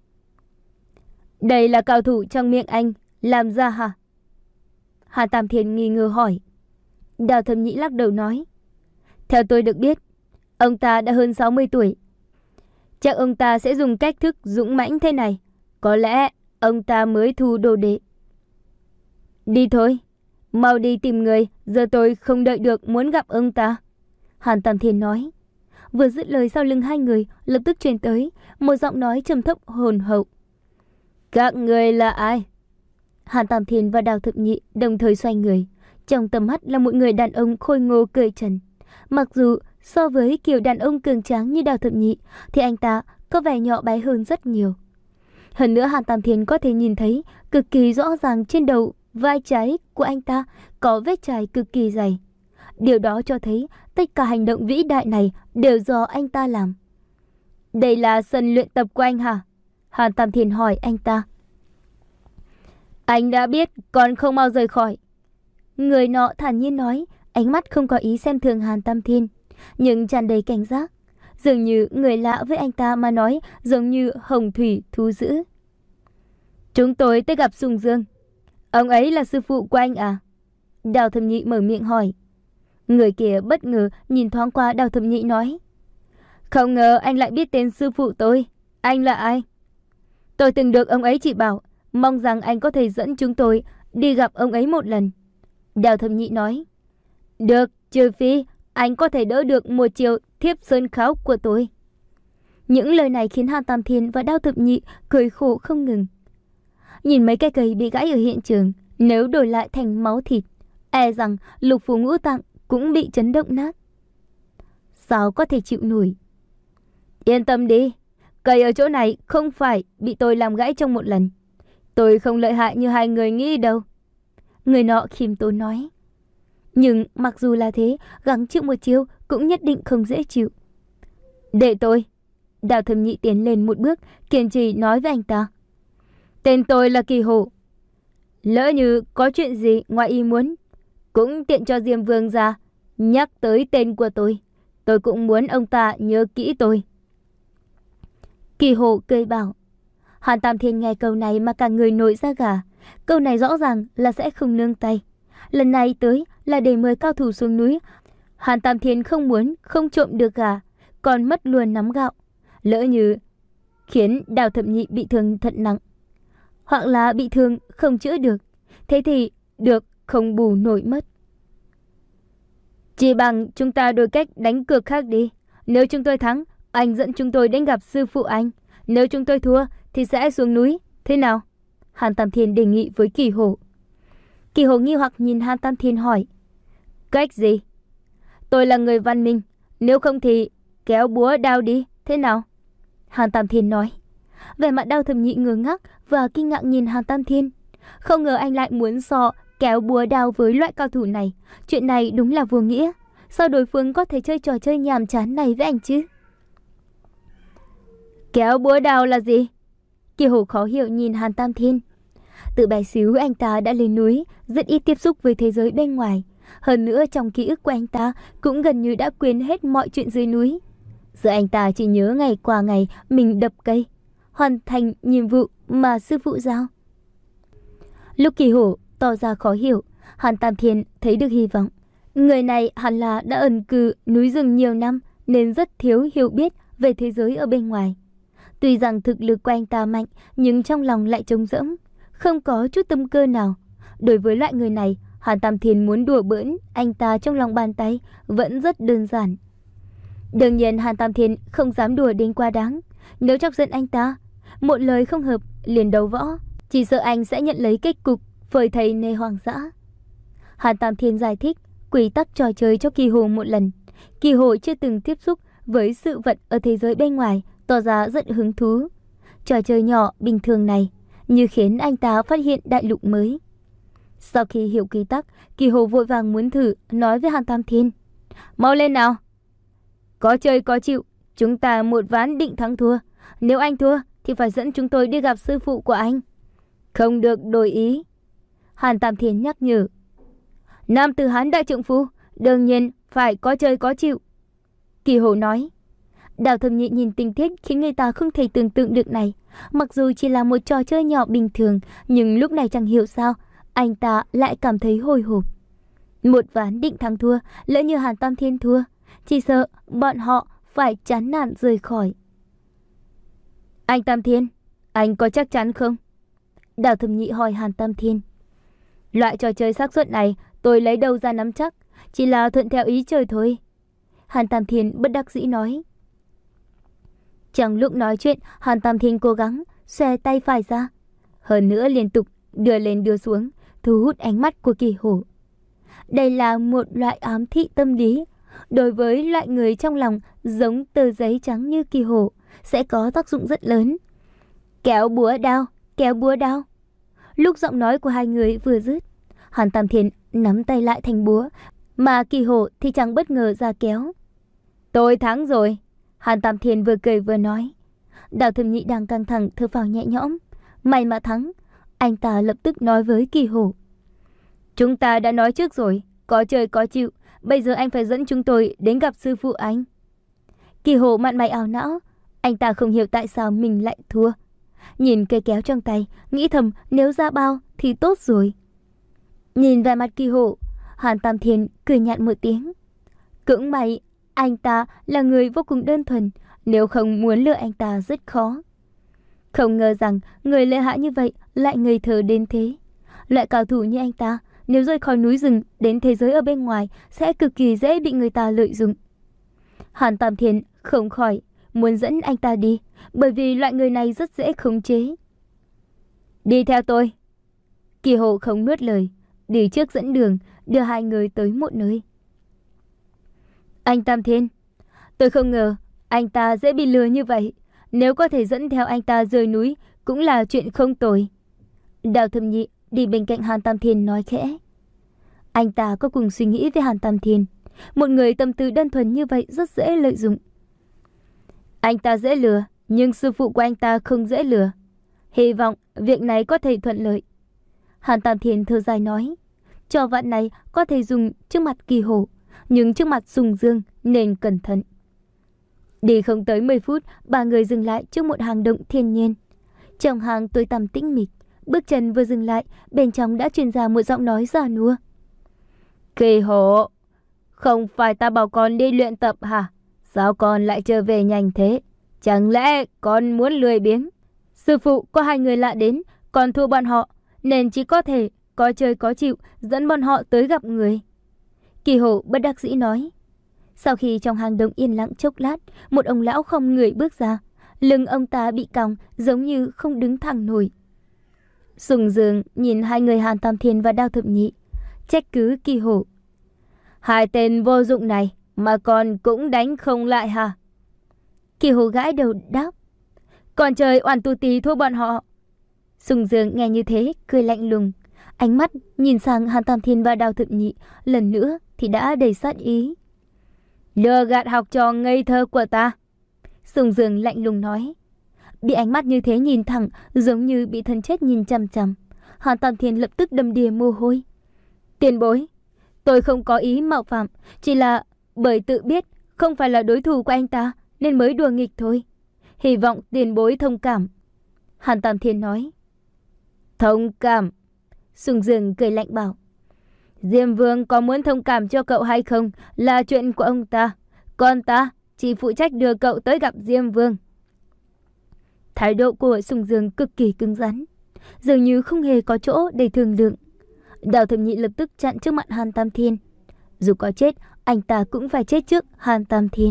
Đây là cao thủ trong miệng anh làm ra hả? Hàn Tam Thiên nghi ngờ hỏi. Đào Thập Nhị lắc đầu nói. Theo tôi được biết, ông ta đã hơn sáu mươi tuổi. Chắc ông ta sẽ dùng cách thức dũng mãnh thế này. Có lẽ ông ta mới thu đồ đệ. Đi thôi, mau đi tìm người, giờ tôi không đợi được muốn gặp ông ta. Hàn Tam Thiên nói. Vừa dứt lời sau lưng hai người lập tức truyền tới một giọng nói trầm thấp hồn hậu. Các người là ai? Hàn Tam Thiên và Đào Thập Nhị đồng thời xoay người. Trong tầm mắt là một người đàn ông khôi ngô cởi trần. Mặc dù so với kiểu đàn ông cường tráng như Đào Thập Nhị thì anh ta có vẻ nhỏ bé hơn rất nhiều. Hơn nữa Hàn Tam Thiên có thể nhìn thấy cực kỳ rõ ràng trên đầu vai trái của anh ta có vết chai cực kỳ dày. Điều đó cho thấy tất cả hành động vĩ đại này đều do anh ta làm. Đây là sân luyện tập của anh hả? Hàn Tam Thiên hỏi anh ta. Anh đã biết còn không mau rời khỏi. Người nọ thản nhiên nói, ánh mắt không có ý xem thường Hàn Tam Thiên, nhưng tràn đầy cảnh giác. Dường như người lạ với anh ta mà nói, giống như hồng thủy thú dữ. Chúng tôi tới gặp Sùng Dương. Ông ấy là sư phụ của anh à? Đào Thập Nhị mở miệng hỏi. Người kia bất ngờ nhìn thoáng qua Đào Thập Nhị nói. Không ngờ anh lại biết tên sư phụ tôi. Anh là ai? Tôi từng được ông ấy chỉ bảo, mong rằng anh có thể dẫn chúng tôi đi gặp ông ấy một lần. Đào Thập Nhị nói. Được, trừ phi anh có thể đỡ được một chiều Thiếp Sơn Kháo của tôi. Những lời này khiến Hàn Tam Thiên và Đào Thập Nhị cười khổ không ngừng. Nhìn mấy cây cây bị gãy ở hiện trường, nếu đổi lại thành máu thịt, e rằng lục phủ ngũ tạng cũng bị chấn động nát. sao có thể chịu nổi. Yên tâm đi, cây ở chỗ này không phải bị tôi làm gãy trong một lần. Tôi không lợi hại như hai người nghĩ đâu. Người nọ khiêm tốn nói. Nhưng mặc dù là thế, gắng chịu một chiêu cũng nhất định không dễ chịu. Để tôi. Đào Thẩm Nhị tiến lên một bước, kiên trì nói với anh ta. Tên tôi là Kỳ Hổ. Lỡ như có chuyện gì ngoài ý muốn, cũng tiện cho Diêm Vương ra nhắc tới tên của tôi. Tôi cũng muốn ông ta nhớ kỹ tôi. Kỳ Hổ cười bảo. Hàn Tam Thiên nghe câu này mà cả người nổi da gà. Câu này rõ ràng là sẽ không nương tay. Lần này tới là để mời cao thủ xuống núi. Hàn Tam Thiên không muốn không trộm được gà, còn mất luôn nắm gạo. Lỡ như khiến Đào Thẩm Nhị bị thương thật nặng, hoặc là bị thương không chữa được, thế thì được không bù nổi mất. Chỉ bằng chúng ta đổi cách đánh cược khác đi. Nếu chúng tôi thắng, anh dẫn chúng tôi đến gặp sư phụ anh. Nếu chúng tôi thua thì sẽ xuống núi. Thế nào? Hàn Tam Thiên đề nghị với Kỳ Hổ. Kỳ Hổ nghi hoặc nhìn Hàn Tam Thiên hỏi. Cách gì? Tôi là người văn minh, nếu không thì kéo búa đao đi. Thế nào? Hàn Tam Thiên nói. Vẻ mặt Đào Thẩm Nhị ngơ ngác và kinh ngạc nhìn Hàn Tam Thiên. Không ngờ anh lại muốn so kéo búa đao với loại cao thủ này. Chuyện này đúng là vô nghĩa. Sao đối phương có thể chơi trò chơi nhàm chán này với anh chứ? Kéo búa đao là gì? Kỳ Hổ khó hiểu nhìn Hàn Tam Thiên. Từ bé xíu anh ta đã lên núi, rất ít tiếp xúc với thế giới bên ngoài. Hơn nữa trong ký ức của anh ta cũng gần như đã quên hết mọi chuyện dưới núi. Giờ anh ta chỉ nhớ ngày qua ngày mình đập cây, hoàn thành nhiệm vụ mà sư phụ giao. Lúc Kỳ Hổ tỏ ra khó hiểu, Hàn Tam Thiên thấy được hy vọng. Người này hẳn là đã ẩn cư núi rừng nhiều năm nên rất thiếu hiểu biết về thế giới ở bên ngoài. Tuy rằng thực lực của anh ta mạnh, nhưng trong lòng lại trống rỗng, không có chút tâm cơ nào. Đối với loại người này, Hàn Tam Thiên muốn đùa bỡn anh ta trong lòng bàn tay vẫn rất đơn giản. Đương nhiên Hàn Tam Thiên không dám đùa đến quá đáng. Nếu chọc giận anh ta, một lời không hợp liền đấu võ, chỉ sợ anh sẽ nhận lấy kết cục phơi thây nơi hoang dã. Hàn Tam Thiên giải thích quy tắc trò chơi cho Kỳ Hổ một lần. Kỳ Hổ chưa từng tiếp xúc với sự vật ở thế giới bên ngoài, tỏ ra rất hứng thú. Trò chơi nhỏ bình thường này như khiến anh ta phát hiện đại lục mới. Sau khi hiểu quy tắc, Kỳ Hổ vội vàng muốn thử, nói với Hàn Tam Thiên. Mau lên nào! Có chơi có chịu, chúng ta một ván định thắng thua. Nếu anh thua thì phải dẫn chúng tôi đi gặp sư phụ của anh. Không được đổi ý. Hàn Tam Thiên nhắc nhở. Nam tử Hán đại trượng phu, đương nhiên phải có chơi có chịu. Kỳ Hổ nói. Đào Thẩm Nhị nhìn tình tiết khiến người ta không thể tưởng tượng được này. Mặc dù chỉ là một trò chơi nhỏ bình thường, nhưng lúc này chẳng hiểu sao anh ta lại cảm thấy hồi hộp. Một ván định thắng thua, lỡ như Hàn Tam Thiên thua, chỉ sợ bọn họ phải chán nản rời khỏi. Anh Tam Thiên, anh có chắc chắn không? Đào Thẩm Nhị hỏi Hàn Tam Thiên. Loại trò chơi xác suất này tôi lấy đâu ra nắm chắc, chỉ là thuận theo ý trời thôi. Hàn Tam Thiên bất đắc dĩ nói. Trong lúc nói chuyện, Hàn Tam Thiên cố gắng xòe tay phải ra, hơn nữa liên tục đưa lên đưa xuống, thu hút ánh mắt của Kỳ Hổ. Đây là một loại ám thị tâm lý. Đối với loại người trong lòng giống tờ giấy trắng như Kỳ Hổ sẽ có tác dụng rất lớn. Kéo búa đao, kéo búa đao. Lúc giọng nói của hai người vừa dứt, Hàn Tam Thiên nắm tay lại thành búa, mà Kỳ Hổ thì chẳng bất ngờ ra kéo. Tôi thắng rồi. Hàn Tam Thiên vừa cười vừa nói. Đào Thẩm Nhị đang căng thẳng thở phào nhẹ nhõm. May mà thắng. Anh ta lập tức nói với Kỳ Hổ. Chúng ta đã nói trước rồi, có chơi có chịu. Bây giờ anh phải dẫn chúng tôi đến gặp sư phụ anh. Kỳ Hổ mặt mày ảo não. Anh ta không hiểu tại sao mình lại thua. Nhìn cây kéo trong tay, nghĩ thầm nếu ra bao thì tốt rồi. Nhìn về mặt Kỳ Hổ, Hàn Tam Thiên cười nhạt một tiếng. Cưỡng may, anh ta là người vô cùng đơn thuần, nếu không muốn lừa anh ta rất khó. Không ngờ rằng người lợi hại như vậy lại ngây thơ đến thế. Loại cao thủ như anh ta, nếu rời khỏi núi rừng đến thế giới ở bên ngoài sẽ cực kỳ dễ bị người ta lợi dụng. Hàn Tam Thiên không khỏi muốn dẫn anh ta đi, bởi vì loại người này rất dễ khống chế. Đi theo tôi. Kỳ Hổ không nuốt lời, đi trước dẫn đường, đưa hai người tới một nơi. Anh Tam Thiên, Tôi không ngờ anh ta dễ bị lừa như vậy. Nếu có thể dẫn theo anh ta rời núi cũng là chuyện không tồi. Đào Thập Nhị đi bên cạnh Hàn Tam Thiên nói khẽ. Anh ta có cùng suy nghĩ với Hàn Tam Thiên. Một người tâm tư đơn thuần như vậy rất dễ lợi dụng. Anh ta dễ lừa, nhưng sư phụ của anh ta không dễ lừa. Hy vọng việc này có thể thuận lợi. Hàn Tam Thiên thở dài nói. Trò vặt này có thể dùng trước mặt Kỳ Hổ, nhưng trước mặt Sùng Dương nên cẩn thận. Đi không tới mười phút, ba người dừng lại trước một hang động thiên nhiên. Trong hang tối tăm tĩnh mịch, bước chân vừa dừng lại, bên trong đã truyền ra một giọng nói già nua. Kỳ Hổ, không phải ta bảo con đi luyện tập hả? Sao con lại trở về nhanh thế? Chẳng lẽ con muốn lười biếng? Sư phụ có hai người lạ đến, còn thua bọn họ, nên chỉ có thể có chơi có chịu dẫn bọn họ tới gặp người. Kỳ Hổ bất đắc dĩ nói. Sau khi trong hang động yên lặng chốc lát, một ông lão không người bước ra. Lưng ông ta bị còng, giống như không đứng thẳng nổi. Sùng Dương nhìn hai người Hàn Tam Thiên và Đao Thập Nhị, trách cứ Kỳ Hổ. Hai tên vô dụng này mà con cũng đánh không lại hả? Kỳ Hổ gãi đầu đáp. Còn trời oản tu tí thua bọn họ. Sùng Dương nghe như thế, cười lạnh lùng. Ánh mắt nhìn sang Hàn Tam Thiên và Đao Thập Nhị, lần nữa thì đã đầy sát ý. Lừa gạt học trò ngây thơ của ta. Sùng Dương lạnh lùng nói. Bị ánh mắt như thế nhìn thẳng, giống như bị thân chết nhìn chằm chằm. Hàn Tam Thiên lập tức đầm đìa mồ hôi. Tiền bối, tôi không có ý mạo phạm, chỉ là bởi tự biết không phải là đối thủ của anh ta nên mới đùa nghịch thôi. Hy vọng tiền bối thông cảm. Hàn Tam Thiên nói. Thông cảm? Sùng Dương cười lạnh bảo. Diêm Vương có muốn thông cảm cho cậu hay không là chuyện của ông ta. Còn ta chỉ phụ trách đưa cậu tới gặp Diêm Vương. Thái độ của Sùng Dương cực kỳ cứng rắn, dường như không hề có chỗ để thương lượng. Đào Thập Nhị lập tức chặn trước mặt Hàn Tam Thiên. Dù có chết, anh ta cũng phải chết trước Hàn Tam Thiên.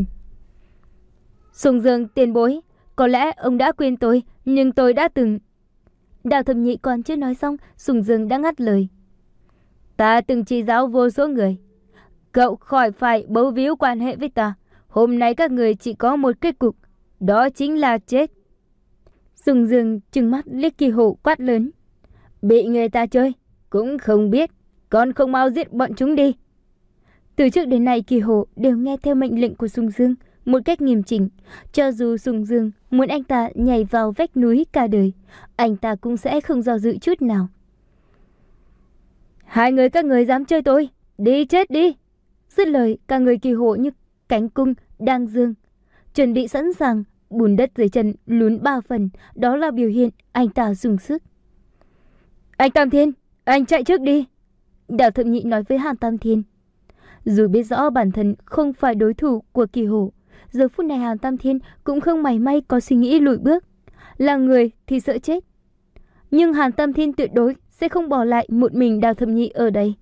Sùng Dương tiền bối, có lẽ ông đã quên tôi, nhưng tôi đã từng... Đào Thập Nhị còn chưa nói xong, Sùng Dương đã ngắt lời. Ta từng chỉ giáo vô số người. Cậu khỏi phải bấu víu quan hệ với ta. Hôm nay các người chỉ có một kết cục, đó chính là chết. Sùng Dương trừng mắt liếc Kỳ Hổ quát lớn. Bị người ta chơi, cũng không biết, còn không mau giết bọn chúng đi. Từ trước đến nay Kỳ Hổ đều nghe theo mệnh lệnh của Sùng Dương một cách nghiêm chỉnh. Cho dù Sùng Dương muốn anh ta nhảy vào vách núi cả đời, anh ta cũng sẽ không do dự chút nào. Hai người các người dám chơi tôi, đi chết đi. Dứt lời, cả người Kỳ Hổ như cánh cung đang dương, chuẩn bị sẵn sàng. Bùn đất dưới chân lún ba phần, đó là biểu hiện anh ta dùng sức. Anh Tam Thiên, anh chạy trước đi. Đào Thập Nhị nói với Hàn Tam Thiên. Dù biết rõ bản thân không phải đối thủ của Kỳ Hổ, giờ phút này Hàn Tam Thiên cũng không mảy may có suy nghĩ lùi bước. Là người thì sợ chết, nhưng Hàn Tam Thiên tuyệt đối sẽ không bỏ lại một mình Đào Thập Nhị ở đây.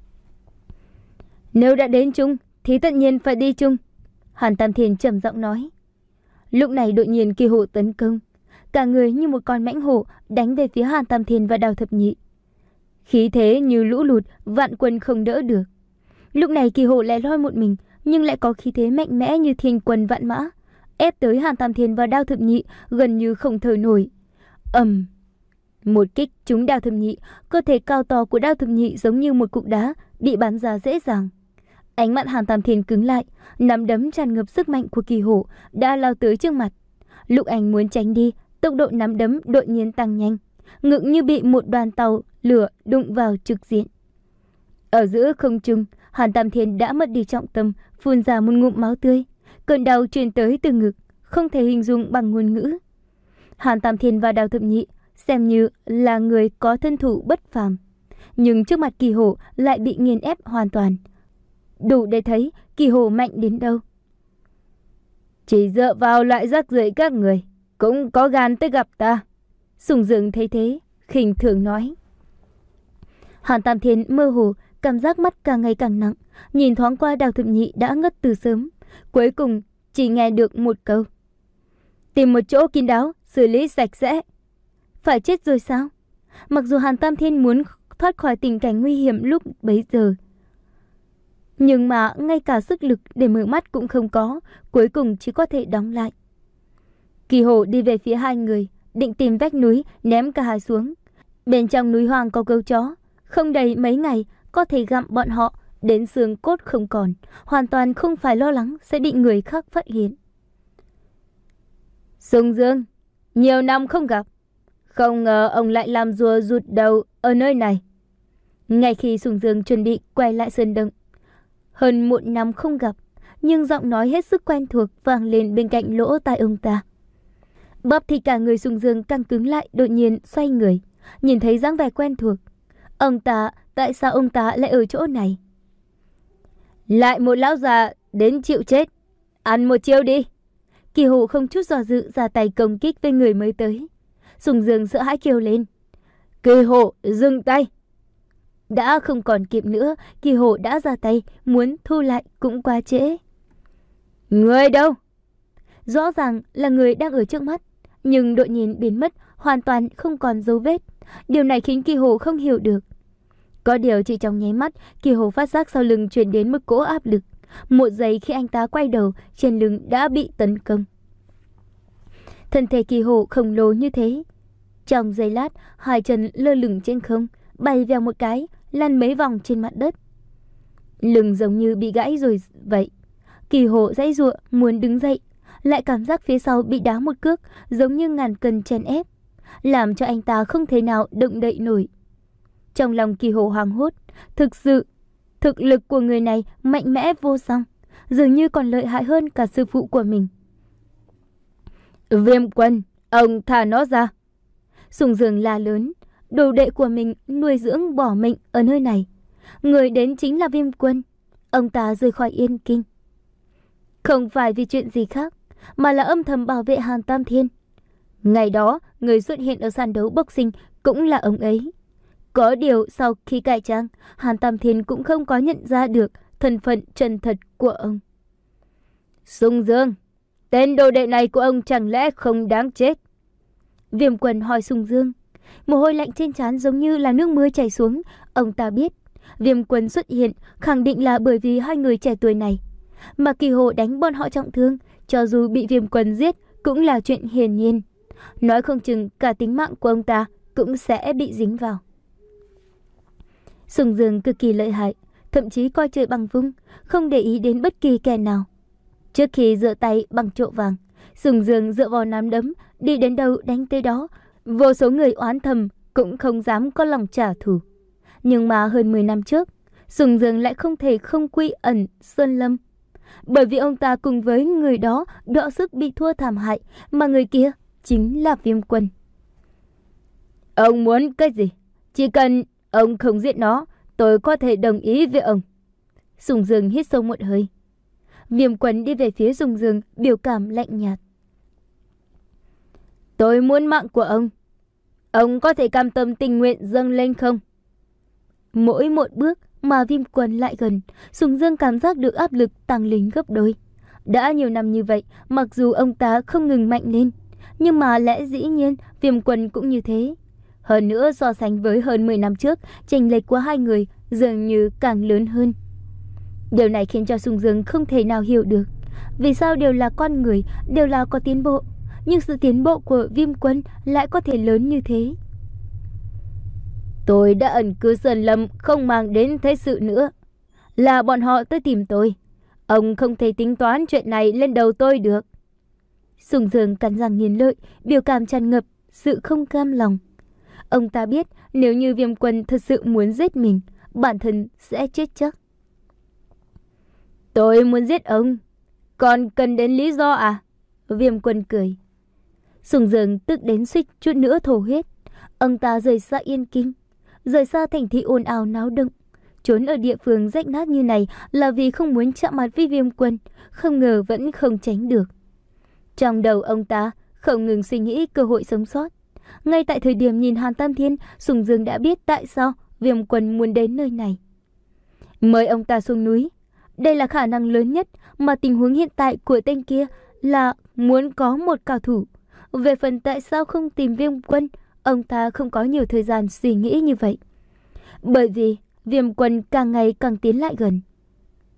Nếu đã đến chung thì tất nhiên phải đi chung, Hàn Tam Thiên trầm giọng nói. Lúc này đột nhiên Kỳ Hổ tấn công, cả người như một con mãnh hổ đánh về phía Hàn Tam Thiên và Đào Thập Nhị. Khí thế như lũ lụt, vạn quân không đỡ được. Lúc này Kỳ Hổ lẻ loi một mình, nhưng lại có khí thế mạnh mẽ như thiên quân vạn mã, ép tới Hàn Tam Thiên và Đao Thập Nhị gần như không thở nổi. Ầm! Một kích trúng Đao Thập Nhị, cơ thể cao to của Đao Thập Nhị giống như một cục đá bị bắn ra dễ dàng. Ánh mắt Hàn Tam Thiên cứng lại, nắm đấm tràn ngập sức mạnh của Kỳ Hổ đã lao tới trước mặt. Lúc anh muốn tránh đi, tốc độ nắm đấm đột nhiên tăng nhanh, ngực như bị một đoàn tàu lửa đụng vào trực diện. Ở giữa không trung, Hàn Tam Thiên đã mất đi trọng tâm, phun ra một ngụm máu tươi. Cơn đau truyền tới từ ngực, không thể hình dung bằng ngôn ngữ. Hàn Tam Thiên và Đao Thập Nhị xem như là người có thân thủ bất phàm, nhưng trước mặt Kỳ Hổ lại bị nghiền ép hoàn toàn. Đủ để thấy Kỳ Hổ mạnh đến đâu. Chỉ dựa vào loại rác rưởi các người cũng có gan tới gặp ta. Sùng Dương thấy thế, khinh thường nói. Hàn Tam Thiên mơ hồ, cảm giác mắt càng ngày càng nặng, nhìn thoáng qua Đào Thập Nhị đã ngất từ sớm, cuối cùng chỉ nghe được một câu. Tìm một chỗ kín đáo, xử lý sạch sẽ. Phải chết rồi sao? Mặc dù Hàn Tam Thiên muốn thoát khỏi tình cảnh nguy hiểm lúc bấy giờ, Nhưng mà ngay cả sức lực để mở mắt cũng không có, cuối cùng chỉ có thể đóng lại. Kỳ Hổ đi về phía hai người, định tìm vách núi ném cả hai xuống. Bên trong núi hoang có gấu chó, không đầy mấy ngày có thể gặm bọn họ đến xương cốt không còn, hoàn toàn không phải lo lắng sẽ bị người khác phát hiện. Sùng Dương, nhiều năm không gặp, không ngờ ông lại làm rùa rụt đầu ở nơi này. Ngay khi Sùng Dương chuẩn bị quay lại sơn động, hơn một năm không gặp, nhưng giọng nói hết sức quen thuộc vang lên bên cạnh lỗ tai ông ta. Bắp thì cả người Sùng Dương căng cứng lại, đột nhiên xoay người, nhìn thấy dáng vẻ quen thuộc. Ông ta, tại sao ông ta lại ở chỗ này? Lại một lão già đến chịu chết, ăn một chiêu đi. Kỳ Hổ không chút do dự ra tay công kích với người mới tới. Sùng Dương sợ hãi kêu lên. Kỳ Hổ, dừng tay. Đã không còn kịp nữa, Kỳ Hổ đã ra tay, muốn thu lại cũng quá trễ. Người đâu? Rõ ràng là người đang ở trước mắt, nhưng đột nhiên biến mất, hoàn toàn không còn dấu vết. Điều này khiến Kỳ Hổ không hiểu được. Có điều chỉ trong nháy mắt, Kỳ Hổ phát giác sau lưng truyền đến một cỗ áp lực. Một giây khi anh ta quay đầu, trên lưng đã bị tấn công. Thân thể Kỳ Hổ khổng lồ như thế. Trong giây lát, hai chân lơ lửng trên không, bay vèo một cái, lăn mấy vòng trên mặt đất. Lưng giống như bị gãy rồi vậy. Kỳ Hổ giãy giụa muốn đứng dậy, lại cảm giác phía sau bị đá một cước, giống như ngàn cân chèn ép, làm cho anh ta không thể nào động đậy nổi. Trong lòng Kỳ Hổ hoảng hốt, thực sự, thực lực của người này mạnh mẽ vô song, dường như còn lợi hại hơn cả sư phụ của mình. Viêm Quân, ông thả nó ra. Sùng Dương la lớn, đồ đệ của mình nuôi dưỡng bỏ mệnh ở nơi này. Người đến chính là Viêm Quân. Ông ta rời khỏi Yên Kinh, không phải vì chuyện gì khác, mà là âm thầm bảo vệ Hàn Tam Thiên. Ngày đó, người xuất hiện ở sàn đấu boxing cũng là ông ấy. Có điều sau khi cải trang, Hàn Tam Thiên cũng không có nhận ra được thân phận chân thật của ông. Sùng Dương, tên đồ đệ này của ông chẳng lẽ không đáng chết? Viêm Quân hỏi Sùng Dương. Mồ hôi lạnh trên trán giống như là nước mưa chảy xuống. Ông ta biết Viêm Quân xuất hiện khẳng định là bởi vì hai người trẻ tuổi này. Mà Kỳ Hổ đánh bọn họ trọng thương, cho dù bị Viêm Quân giết cũng là chuyện hiển nhiên. Nói không chừng cả tính mạng của ông ta cũng sẽ bị dính vào. Sùng Dương cực kỳ lợi hại, thậm chí coi trời bằng vung, không để ý đến bất kỳ kẻ nào. Trước khi dựa tay bằng trộ vàng, Sùng Dương dựa vào nắm đấm, đi đến đâu đánh tới đó. Vô số người oán thầm cũng không dám có lòng trả thù. Nhưng mà hơn mười năm trước, Sùng Dương lại không thể không quy ẩn Sơn Lâm. Bởi vì ông ta cùng với người đó đọ sức bị thua thảm hại, mà người kia chính là Viêm Quân. Ông muốn cái gì? Chỉ cần ông không giết nó, tôi có thể đồng ý với ông. Sùng Dương hít sâu một hơi. Viêm Quân đi về phía Sùng Dương, biểu cảm lạnh nhạt. Tôi muốn mạng của ông. Ông có thể cam tâm tình nguyện dâng lên không? Mỗi một bước mà Viêm Quân lại gần, Sùng Dương cảm giác được áp lực tăng lên gấp đôi. Đã nhiều năm như vậy, mặc dù ông ta không ngừng mạnh lên, nhưng mà lẽ dĩ nhiên Viêm Quân cũng như thế. Hơn nữa so sánh với hơn mười năm trước, chênh lệch của hai người dường như càng lớn hơn. Điều này khiến cho Sùng Dương không thể nào hiểu được vì sao đều là con người, đều là có tiến bộ, nhưng sự tiến bộ của Viêm Quân lại có thể lớn như thế. Tôi đã ẩn cư Sơn Lâm, không mang đến thế sự nữa. Là bọn họ tới tìm tôi. Ông không thể tính toán chuyện này lên đầu tôi được. Sùng Dương cắn răng nghiến lợi, biểu cảm tràn ngập sự không cam lòng. Ông ta biết nếu như Viêm Quân thật sự muốn giết mình, bản thân sẽ chết chắc. Tôi muốn giết ông, còn cần đến lý do à? Viêm Quân cười. Sùng Dương tức đến suýt chút nữa thổ huyết. Ông ta rời xa Yên Kinh, rời xa thành thị ồn ào náo động, trốn ở địa phương rách nát như này là vì không muốn chạm mặt với Viêm Quân, không ngờ vẫn không tránh được. Trong đầu ông ta không ngừng suy nghĩ cơ hội sống sót. Ngay tại thời điểm nhìn Hàn Tam Thiên, Sùng Dương đã biết tại sao Viêm Quân muốn đến nơi này. Mời ông ta xuống núi. Đây là khả năng lớn nhất, mà tình huống hiện tại của tên kia là muốn có một cao thủ. Về phần tại sao không tìm Viêm Quân, ông ta không có nhiều thời gian suy nghĩ như vậy. Bởi vì Viêm Quân càng ngày càng tiến lại gần.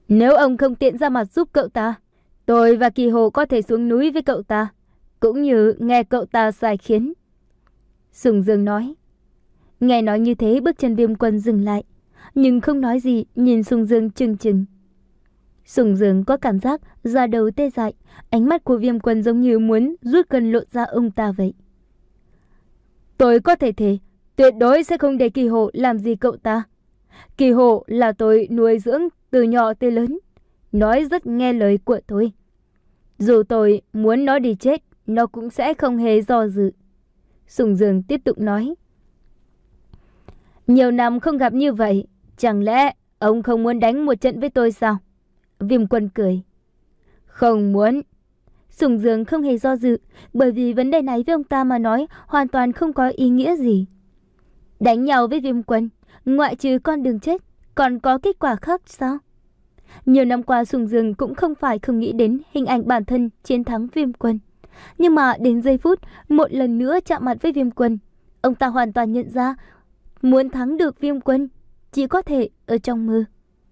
Nếu ông không tiện ra mặt giúp cậu ta, tôi và Kỳ Hồ có thể xuống núi với cậu ta, cũng như nghe cậu ta sai khiến. Sùng Dương nói. Nghe nói như thế, bước chân Viêm Quân dừng lại, nhưng không nói gì, nhìn Sùng Dương chừng chừng. Sùng Dương có cảm giác da đầu tê dại, ánh mắt của Viêm Quân giống như muốn rút gần lột da ông ta vậy. Tôi có thể thề, tuyệt đối sẽ không để Kỳ Hồ làm gì cậu ta. Kỳ Hồ là tôi nuôi dưỡng từ nhỏ tới lớn, nói rất nghe lời của tôi. Dù tôi muốn nó đi chết, nó cũng sẽ không hề do dự. Sùng Dương tiếp tục nói. Nhiều năm không gặp như vậy, chẳng lẽ ông không muốn đánh một trận với tôi sao? Viêm Quân cười. Không muốn. Sùng Dương không hề do dự, bởi vì vấn đề này với ông ta mà nói hoàn toàn không có ý nghĩa gì. Đánh nhau với Viêm Quân, ngoại trừ con đường chết, còn có kết quả khác sao? Nhiều năm qua Sùng Dương cũng không phải không nghĩ đến hình ảnh bản thân chiến thắng Viêm Quân. Nhưng mà đến giây phút một lần nữa chạm mặt với Viêm Quân, ông ta hoàn toàn nhận ra muốn thắng được Viêm Quân chỉ có thể ở trong mơ.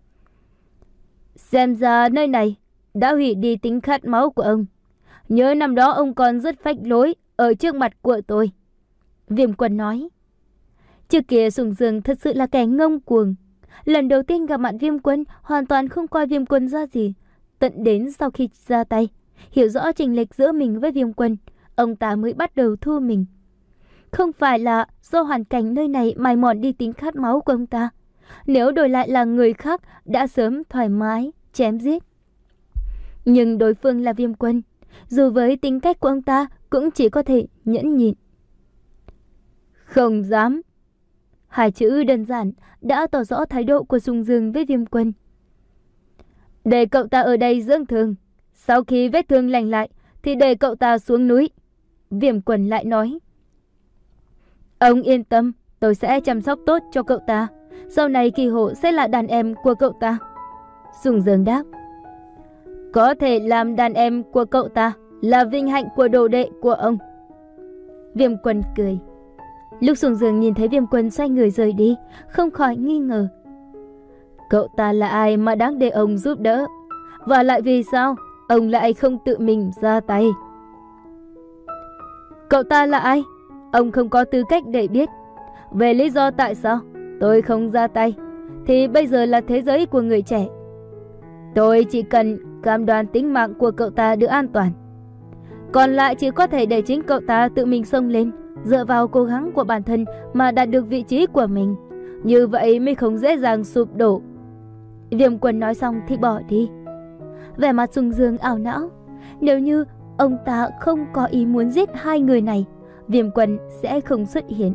Xem ra nơi này đã hủy đi tính khát máu của ông. Nhớ năm đó ông còn rất phách lối ở trước mặt của tôi. Viêm Quân nói. Trước kia Sùng Dương thật sự là kẻ ngông cuồng. Lần đầu tiên gặp mặt Viêm Quân hoàn toàn không coi Viêm Quân ra gì. Tận đến sau khi ra tay, hiểu rõ chênh lệch giữa mình với Viêm Quân, ông ta mới bắt đầu thua mình. Không phải là do hoàn cảnh nơi này mài mòn đi tính khát máu của ông ta. Nếu đổi lại là người khác đã sớm thoải mái chém giết. Nhưng đối phương là Viêm Quân, dù với tính cách của ông ta cũng chỉ có thể nhẫn nhịn. Không dám. Hai chữ đơn giản đã tỏ rõ thái độ của Sùng Dương với Viêm Quân. Để cậu ta ở đây dưỡng thương, sau khi vết thương lành lại thì để cậu ta xuống núi. Viêm Quân lại nói. Ông yên tâm, tôi sẽ chăm sóc tốt cho cậu ta. Sau này Kỳ Hồ sẽ là đàn em của cậu ta. Sùng Dương đáp. Có thể làm đàn em của cậu ta là vinh hạnh của đồ đệ của ông. Viêm Quân cười. Lúc Sùng Dương nhìn thấy Viêm Quân xoay người rời đi, không khỏi nghi ngờ. Cậu ta là ai mà đáng để ông giúp đỡ? Và lại vì sao ông lại không tự mình ra tay? Cậu ta là ai? Ông không có tư cách để biết. Về lý do tại sao tôi không ra tay, thì bây giờ là thế giới của người trẻ. Tôi chỉ cần cam đoan tính mạng của cậu ta được an toàn. Còn lại chỉ có thể để chính cậu ta tự mình xông lên, dựa vào cố gắng của bản thân mà đạt được vị trí của mình. Như vậy mới không dễ dàng sụp đổ. Viêm Quân nói xong thì bỏ đi. Vẻ mặt Sùng Dương ảo não. Nếu như ông ta không có ý muốn giết hai người này, Viêm Quân sẽ không xuất hiện.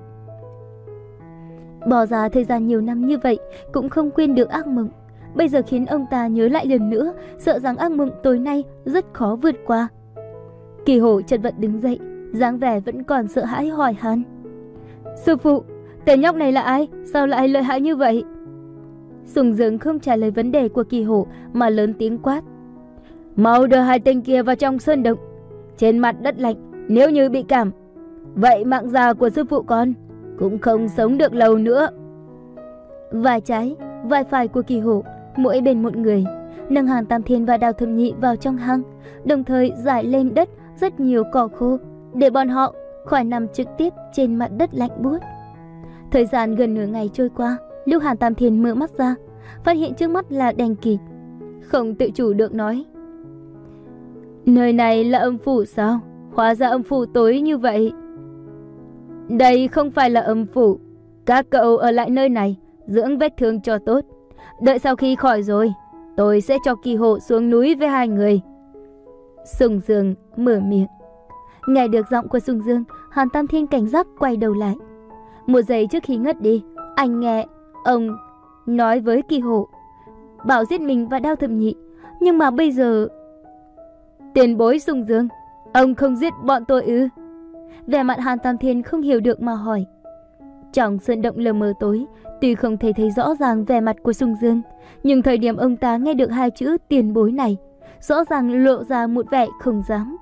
Bỏ ra thời gian nhiều năm như vậy cũng không quên được ác mộng. Bây giờ khiến ông ta nhớ lại lần nữa, sợ rằng ác mộng tối nay rất khó vượt qua. Kỳ Hồ chật vật đứng dậy, dáng vẻ vẫn còn sợ hãi hỏi han. Sư phụ, tên nhóc này là ai? Sao lại lợi hại như vậy? Sùng Dương không trả lời vấn đề của Kỳ Hồ mà lớn tiếng quát. Mau đưa hai tên kia vào trong sơn động. Trên mặt đất lạnh, nếu như bị cảm, vậy mạng già của sư phụ con cũng không sống được lâu nữa. Vai trái, vai phải của Kỳ Hồ, mỗi bên một người, nâng Hàn Tam Thiên và Đào Thẩm Nhị vào trong hang, đồng thời rải lên đất rất nhiều cỏ khô để bọn họ khỏi nằm trực tiếp trên mặt đất lạnh buốt. Thời gian gần nửa ngày trôi qua, lúc Hàn Tam Thiên mở mắt ra, phát hiện trước mắt là đèn kịt, không tự chủ được nói. Nơi này là âm phủ sao? Hóa ra âm phủ tối như vậy. Đây không phải là âm phủ. Các cậu ở lại nơi này dưỡng vết thương cho tốt. Đợi sau khi khỏi rồi, tôi sẽ cho Kỳ Hồ xuống núi với hai người. Sùng Dương mở miệng. Nghe được giọng của Sùng Dương, Hàn Tam Thiên cảnh giác quay đầu lại. Một giây trước khi ngất đi, anh nghe ông nói với Kỳ Hồ bảo giết mình và Đao Thẩm Nhị. Nhưng mà bây giờ... Tiền bối Sùng Dương, ông không giết bọn tôi ư? Vẻ mặt Hàn Tam Thiên không hiểu được mà hỏi. Trong sơn động lờ mờ tối, tuy không thể thấy rõ ràng vẻ mặt của Sùng Dương, nhưng thời điểm ông ta nghe được hai chữ tiền bối này, rõ ràng lộ ra một vẻ không dám.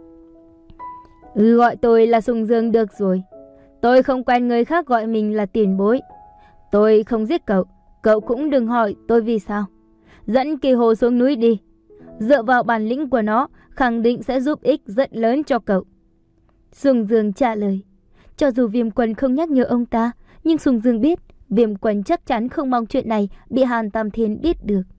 Ừ, gọi tôi là Sùng Dương được rồi. Tôi không quen người khác gọi mình là tiền bối. Tôi không giết cậu, cậu cũng đừng hỏi tôi vì sao. Dẫn Kỳ Hồ xuống núi đi. Dựa vào bản lĩnh của nó, khẳng định sẽ giúp ích rất lớn cho cậu. Sùng Dương trả lời. Cho dù Viêm Quân không nhắc nhở ông ta, nhưng Sùng Dương biết Viêm Quân chắc chắn không mong chuyện này bị Hàn Tam Thiên biết được.